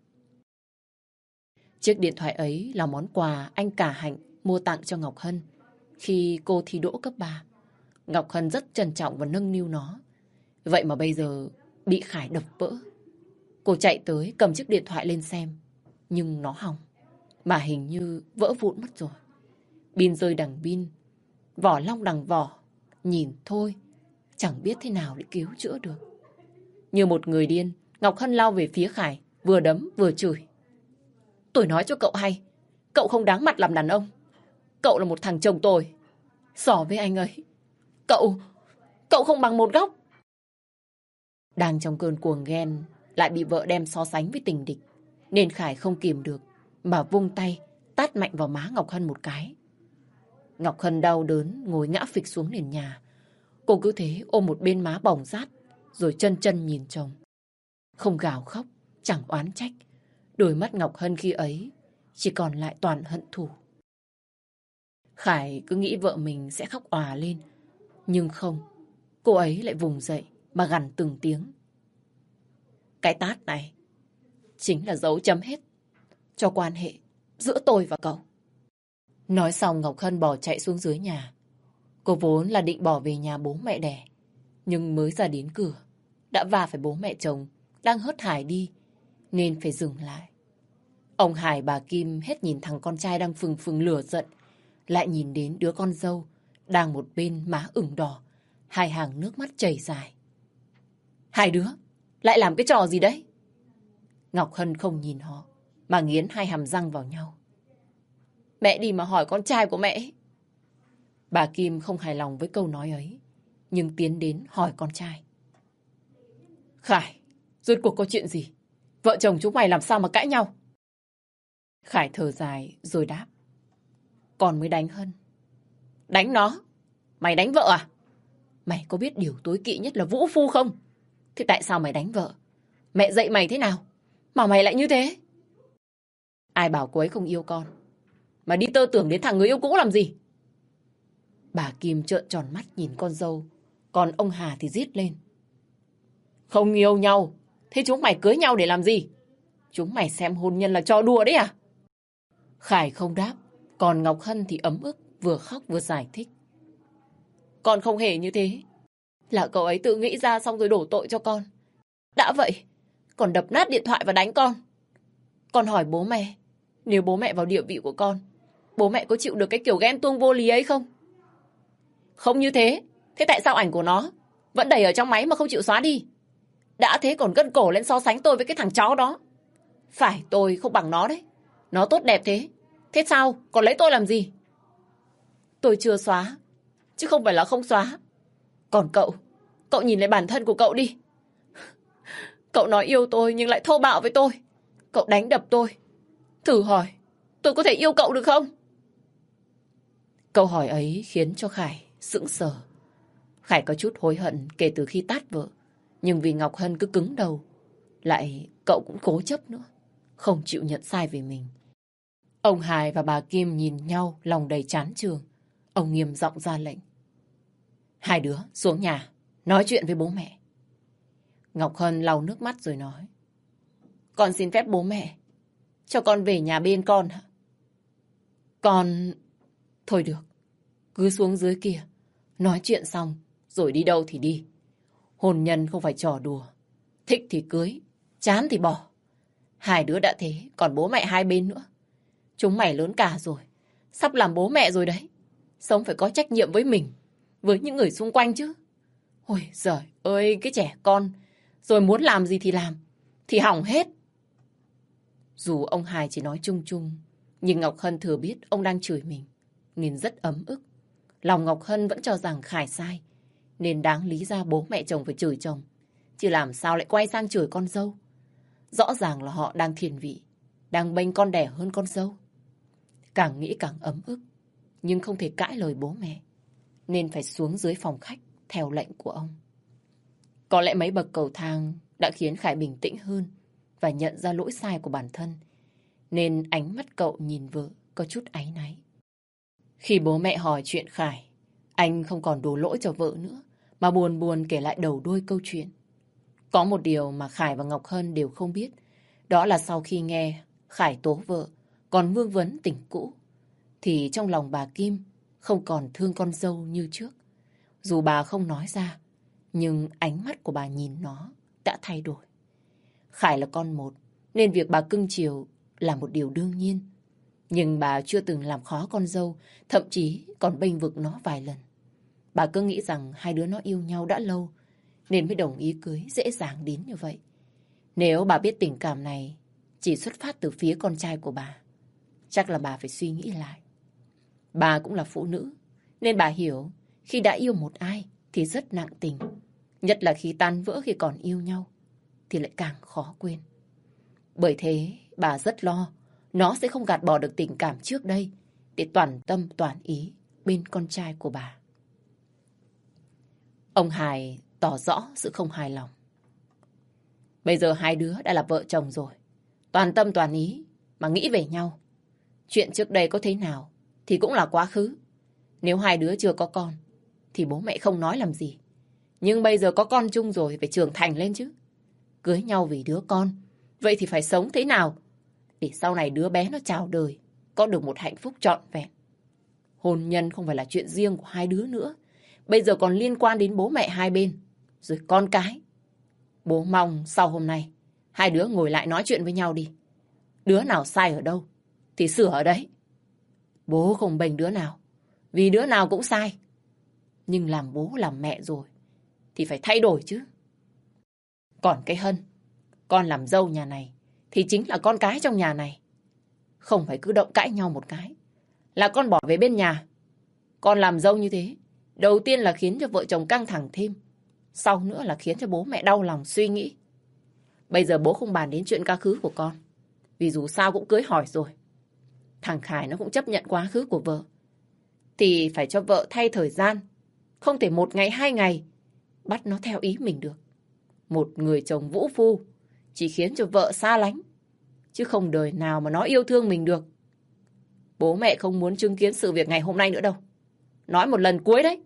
Chiếc điện thoại ấy là món quà anh Cả Hạnh mua tặng cho Ngọc Hân khi cô thi đỗ cấp 3. Ngọc Hân rất trân trọng và nâng niu nó. Vậy mà bây giờ bị Khải đập vỡ. Cô chạy tới cầm chiếc điện thoại lên xem, nhưng nó hỏng, mà hình như vỡ vụn mất rồi. Pin rơi đằng pin, vỏ long đằng vỏ, nhìn thôi chẳng biết thế nào để cứu chữa được. Như một người điên, Ngọc Hân lao về phía Khải, vừa đấm vừa chửi. Tôi nói cho cậu hay, cậu không đáng mặt làm đàn ông. Cậu là một thằng chồng tồi. So với anh ấy, cậu không bằng một góc. Đang trong cơn cuồng ghen, lại bị vợ đem so sánh với tình địch, nên Khải không kìm được mà vung tay tát mạnh vào má Ngọc Hân một cái. Ngọc Hân đau đớn ngồi ngã phịch xuống nền nhà. Cô cứ thế ôm một bên má bỏng rát, rồi chân chân nhìn chồng. Không gào khóc, chẳng oán trách. Đôi mắt Ngọc Hân khi ấy chỉ còn lại toàn hận thù. Khải cứ nghĩ vợ mình sẽ khóc òa lên, nhưng không, cô ấy lại vùng dậy mà gằn từng tiếng. Cái tát này chính là dấu chấm hết cho quan hệ giữa tôi và cậu. Nói xong Ngọc Hân bỏ chạy xuống dưới nhà. Cô vốn là định bỏ về nhà bố mẹ đẻ, nhưng mới ra đến cửa đã va phải bố mẹ chồng đang hớt Hải đi, nên phải dừng lại. Ông Hải bà Kim hết nhìn thằng con trai đang phừng phừng lửa giận, lại nhìn đến đứa con dâu đang một bên má ửng đỏ, hai hàng nước mắt chảy dài. Hai đứa lại làm cái trò gì đấy? Ngọc Hân không nhìn họ mà nghiến hai hàm răng vào nhau. Mẹ đi mà hỏi con trai của mẹ. Bà Kim không hài lòng với câu nói ấy, nhưng tiến đến hỏi con trai. Khải, rốt cuộc có chuyện gì? Vợ chồng chúng mày làm sao mà cãi nhau? Khải thở dài rồi đáp. Con mới đánh Hân. Đánh nó? Mày đánh vợ à? Mày có biết điều tối kỵ nhất là vũ phu không? Thế tại sao mày đánh vợ? Mẹ dạy mày thế nào mà mày lại như thế? Ai bảo cô ấy không yêu con mà đi tơ tưởng đến thằng người yêu cũ làm gì? Bà Kim trợn tròn mắt nhìn con dâu, còn ông Hà thì rít lên. Không yêu nhau, thế chúng mày cưới nhau để làm gì? Chúng mày xem hôn nhân là trò đùa đấy à? Khải không đáp, còn Ngọc Hân thì ấm ức, vừa khóc vừa giải thích. Con không hề như thế. Là cậu ấy tự nghĩ ra xong rồi đổ tội cho con. Đã vậy, còn đập nát điện thoại và đánh con. Con hỏi bố mẹ, nếu bố mẹ vào địa vị của con, bố mẹ có chịu được cái kiểu ghen tuông vô lý ấy không? Không như thế, thế tại sao ảnh của nó vẫn đầy ở trong máy mà không chịu xóa đi? Đã thế còn gân cổ lên so sánh tôi với cái thằng chó đó. Phải tôi không bằng nó đấy. Nó tốt đẹp thế. Thế sao? Còn lấy tôi làm gì? Tôi chưa xóa, chứ không phải là không xóa. Còn cậu nhìn lại bản thân của cậu đi. Cậu nói yêu tôi nhưng lại thô bạo với tôi. Cậu đánh đập tôi. Thử hỏi, tôi có thể yêu cậu được không? Câu hỏi ấy khiến cho Khải sững sờ. Khải có chút hối hận kể từ khi tát vợ. Nhưng vì Ngọc Hân cứ cứng đầu, lại cậu cũng cố chấp nữa, không chịu nhận sai về mình. Ông Hải và bà Kim nhìn nhau lòng đầy chán chường. Ông nghiêm giọng ra lệnh. Hai đứa xuống nhà, nói chuyện với bố mẹ. Ngọc Hân lau nước mắt rồi nói. Con xin phép bố mẹ, cho con về nhà bên con hả? Con... Thôi được, cứ xuống dưới kia, nói chuyện xong, rồi đi đâu thì đi. Hôn nhân không phải trò đùa. Thích thì cưới, chán thì bỏ. Hai đứa đã thế, còn bố mẹ hai bên nữa. Chúng mày lớn cả rồi, sắp làm bố mẹ rồi đấy. Sống phải có trách nhiệm với mình, với những người xung quanh chứ. Ôi giời ơi, cái trẻ con, rồi muốn làm gì thì làm, thì hỏng hết. Dù ông Hải chỉ nói chung chung, nhưng Ngọc Hân thừa biết ông đang chửi mình, nên rất ấm ức. Lòng Ngọc Hân vẫn cho rằng Khải sai, nên đáng lý ra bố mẹ chồng phải chửi chồng, chứ làm sao lại quay sang chửi con dâu. Rõ ràng là họ đang thiên vị, đang bênh con đẻ hơn con dâu. Càng nghĩ càng ấm ức, nhưng không thể cãi lời bố mẹ, nên phải xuống dưới phòng khách theo lệnh của ông. Có lẽ mấy bậc cầu thang đã khiến Khải bình tĩnh hơn và nhận ra lỗi sai của bản thân, nên ánh mắt cậu nhìn vợ có chút áy náy. Khi bố mẹ hỏi chuyện Khải, anh không còn đổ lỗi cho vợ nữa, mà buồn buồn kể lại đầu đuôi câu chuyện. Có một điều mà Khải và Ngọc Hân đều không biết, đó là sau khi nghe Khải tố vợ còn vương vấn tình cũ, thì trong lòng bà Kim không còn thương con dâu như trước. Dù bà không nói ra, nhưng ánh mắt của bà nhìn nó đã thay đổi. Khải là con một, nên việc bà cưng chiều là một điều đương nhiên. Nhưng bà chưa từng làm khó con dâu, thậm chí còn bênh vực nó vài lần. Bà cứ nghĩ rằng hai đứa nó yêu nhau đã lâu, nên mới đồng ý cưới dễ dàng đến như vậy. Nếu bà biết tình cảm này chỉ xuất phát từ phía con trai của bà, chắc là bà phải suy nghĩ lại. Bà cũng là phụ nữ, nên bà hiểu khi đã yêu một ai thì rất nặng tình. Nhất là khi tan vỡ khi còn yêu nhau, thì lại càng khó quên. Bởi thế, bà rất lo nó sẽ không gạt bỏ được tình cảm trước đây để toàn tâm toàn ý bên con trai của bà. Ông Hải tỏ rõ sự không hài lòng. Bây giờ hai đứa đã là vợ chồng rồi, toàn tâm toàn ý mà nghĩ về nhau. Chuyện trước đây có thế nào thì cũng là quá khứ. Nếu hai đứa chưa có con thì bố mẹ không nói làm gì. Nhưng bây giờ có con chung rồi, phải trưởng thành lên chứ. Cưới nhau vì đứa con, vậy thì phải sống thế nào để sau này đứa bé nó chào đời có được một hạnh phúc trọn vẹn. Hôn nhân không phải là chuyện riêng của hai đứa nữa, bây giờ còn liên quan đến bố mẹ hai bên, rồi con cái. Bố mong sau hôm nay hai đứa ngồi lại nói chuyện với nhau đi. Đứa nào sai ở đâu thì sửa ở đấy. Bố không bênh đứa nào, vì đứa nào cũng sai. Nhưng làm bố làm mẹ rồi thì phải thay đổi chứ. Còn cái Hân, con làm dâu nhà này thì chính là con cái trong nhà này. Không phải cứ động cãi nhau một cái là con bỏ về bên nhà. Con làm dâu như thế, đầu tiên là khiến cho vợ chồng căng thẳng thêm, sau nữa là khiến cho bố mẹ đau lòng suy nghĩ. Bây giờ bố không bàn đến chuyện quá khứ của con, vì dù sao cũng cưới hỏi rồi. Thằng Khải nó cũng chấp nhận quá khứ của vợ, thì phải cho vợ thay thời gian. Không thể một ngày hai ngày bắt nó theo ý mình được. Một người chồng vũ phu chỉ khiến cho vợ xa lánh, chứ không đời nào mà nó yêu thương mình được. Bố mẹ không muốn chứng kiến sự việc ngày hôm nay nữa đâu. Nói một lần cuối đấy.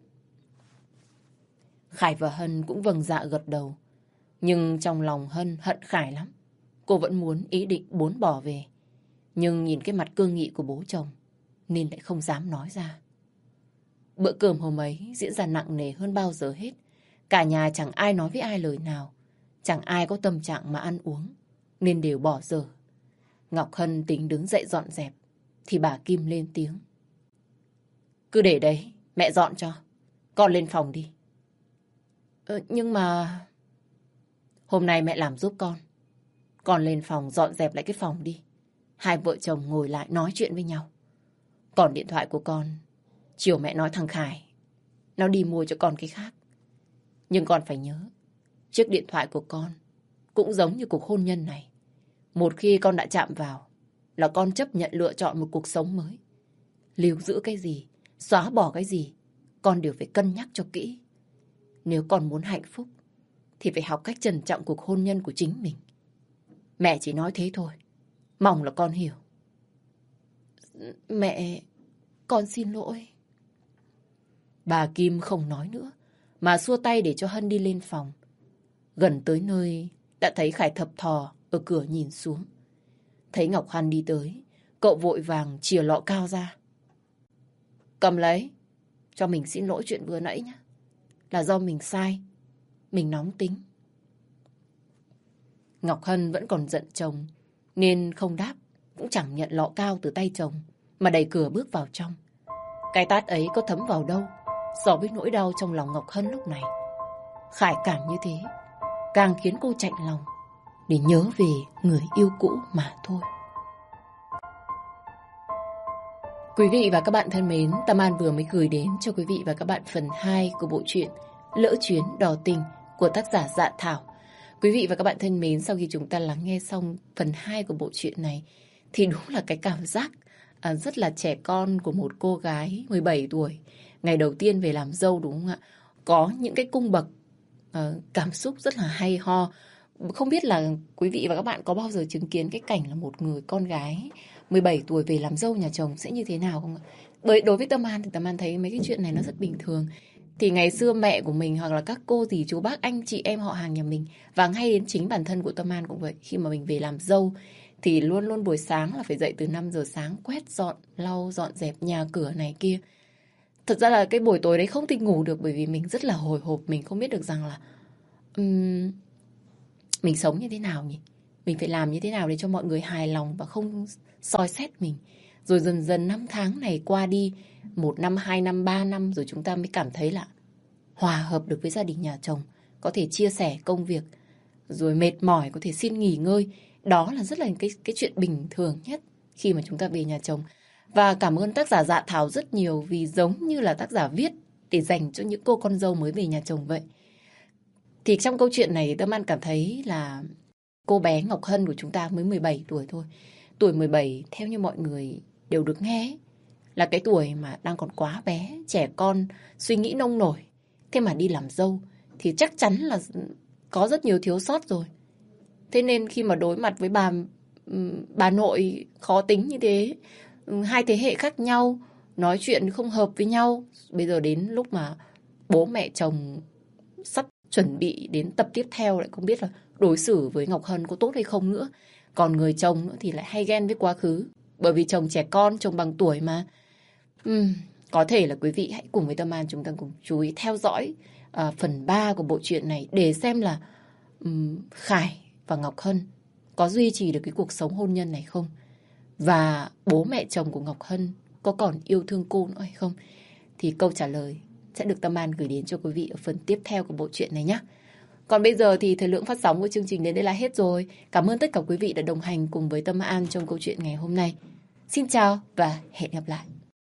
Khải và Hân cũng vâng dạ gật đầu. Nhưng trong lòng Hân hận Khải lắm. Cô vẫn muốn ý định muốn bỏ về. Nhưng nhìn cái mặt cương nghị của bố chồng nên lại không dám nói ra. Bữa cơm hôm ấy diễn ra nặng nề hơn bao giờ hết. Cả nhà chẳng ai nói với ai lời nào. Chẳng ai có tâm trạng mà ăn uống. Nên đều bỏ dở. Ngọc Hân tính đứng dậy dọn dẹp. Thì bà Kim lên tiếng. Cứ để đấy, mẹ dọn cho. Con lên phòng đi. Nhưng mà... Hôm nay mẹ làm giúp con. Con lên phòng dọn dẹp lại cái phòng đi. Hai vợ chồng ngồi lại nói chuyện với nhau. Còn điện thoại của con, chiều mẹ nói thằng Khải nó đi mua cho con cái khác. Nhưng con phải nhớ, chiếc điện thoại của con cũng giống như cuộc hôn nhân này. Một khi con đã chạm vào là con chấp nhận lựa chọn một cuộc sống mới. Lưu giữ cái gì, xóa bỏ cái gì, con đều phải cân nhắc cho kỹ. Nếu con muốn hạnh phúc thì phải học cách trân trọng cuộc hôn nhân của chính mình. Mẹ chỉ nói thế thôi. Mong là con hiểu. Mẹ, con xin lỗi. Bà Kim không nói nữa, mà xua tay để cho Hân đi lên phòng. Gần tới nơi, đã thấy Khải thập thò ở cửa nhìn xuống. Thấy Ngọc Hân đi tới, cậu vội vàng chìa lọ cao ra. Cầm lấy, cho mình xin lỗi chuyện vừa nãy nhé. Là do mình sai, mình nóng tính. Ngọc Hân vẫn còn giận chồng, nên không đáp, cũng chẳng nhận lọ cao từ tay chồng, mà đẩy cửa bước vào trong. Cái tát ấy có thấm vào đâu so với nỗi đau trong lòng Ngọc Hân lúc này. Khải càng như thế, càng khiến cô chạnh lòng để nhớ về người yêu cũ mà thôi. Quý vị và các bạn thân mến, Tâm An vừa mới gửi đến cho quý vị và các bạn phần 2 của bộ truyện Lỡ Chuyến Đò Tình của tác giả Dạ Thảo. Quý vị và các bạn thân mến, sau khi chúng ta lắng nghe xong phần 2 của bộ truyện này thì đúng là cái cảm giác rất là trẻ con của một cô gái 17 tuổi ngày đầu tiên về làm dâu, đúng không ạ? Có những cái cung bậc cảm xúc rất là hay ho. Không biết là quý vị và các bạn có bao giờ chứng kiến cái cảnh là một người con gái 17 tuổi về làm dâu nhà chồng sẽ như thế nào không ạ? Đối với Tâm An thì Tâm An thấy mấy cái chuyện này nó rất bình thường. Thì ngày xưa mẹ của mình hoặc là các cô dì chú bác anh chị em họ hàng nhà mình, và ngay đến chính bản thân của Tâm An cũng vậy. Khi mà mình về làm dâu thì luôn luôn buổi sáng là phải dậy từ 5 giờ sáng, quét dọn, lau dọn dẹp nhà cửa này kia. Thật ra là cái buổi tối đấy không thể ngủ được, bởi vì mình rất là hồi hộp. Mình không biết được rằng là mình sống như thế nào nhỉ? Mình phải làm như thế nào để cho mọi người hài lòng và không soi xét mình. Rồi dần dần năm tháng này qua đi, 1 năm, 2 năm, 3 năm, rồi chúng ta mới cảm thấy là hòa hợp được với gia đình nhà chồng, có thể chia sẻ công việc, rồi mệt mỏi có thể xin nghỉ ngơi. Đó là rất là cái chuyện bình thường nhất khi mà chúng ta về nhà chồng. Và cảm ơn tác giả Dạ Thảo rất nhiều, vì giống như là tác giả viết để dành cho những cô con dâu mới về nhà chồng vậy. Thì trong câu chuyện này Tâm An cảm thấy là cô bé Ngọc Hân của chúng ta mới 17 tuổi thôi. Tuổi 17 theo như mọi người đều được nghe là cái tuổi mà đang còn quá bé, trẻ con, suy nghĩ nông nổi. Thế mà đi làm dâu thì chắc chắn là có rất nhiều thiếu sót rồi. Thế nên khi mà đối mặt với bà nội khó tính như thế, hai thế hệ khác nhau, nói chuyện không hợp với nhau. Bây giờ đến lúc mà bố mẹ chồng sắp chuẩn bị đến tập tiếp theo lại không biết là đối xử với Ngọc Hân có tốt hay không nữa. Còn người chồng nữa thì lại hay ghen với quá khứ, bởi vì chồng trẻ con, chồng bằng tuổi mà. Có thể là quý vị hãy cùng với Tâm An chúng ta cùng chú ý theo dõi phần 3 của bộ truyện này để xem là Khải và Ngọc Hân có duy trì được cái cuộc sống hôn nhân này không? Và bố mẹ chồng của Ngọc Hân có còn yêu thương cô nữa hay không? Thì câu trả lời sẽ được Tâm An gửi đến cho quý vị ở phần tiếp theo của bộ truyện này nhé. Còn bây giờ thì thời lượng phát sóng của chương trình đến đây là hết rồi. Cảm ơn tất cả quý vị đã đồng hành cùng với Tâm An trong câu chuyện ngày hôm nay. Xin chào và hẹn gặp lại.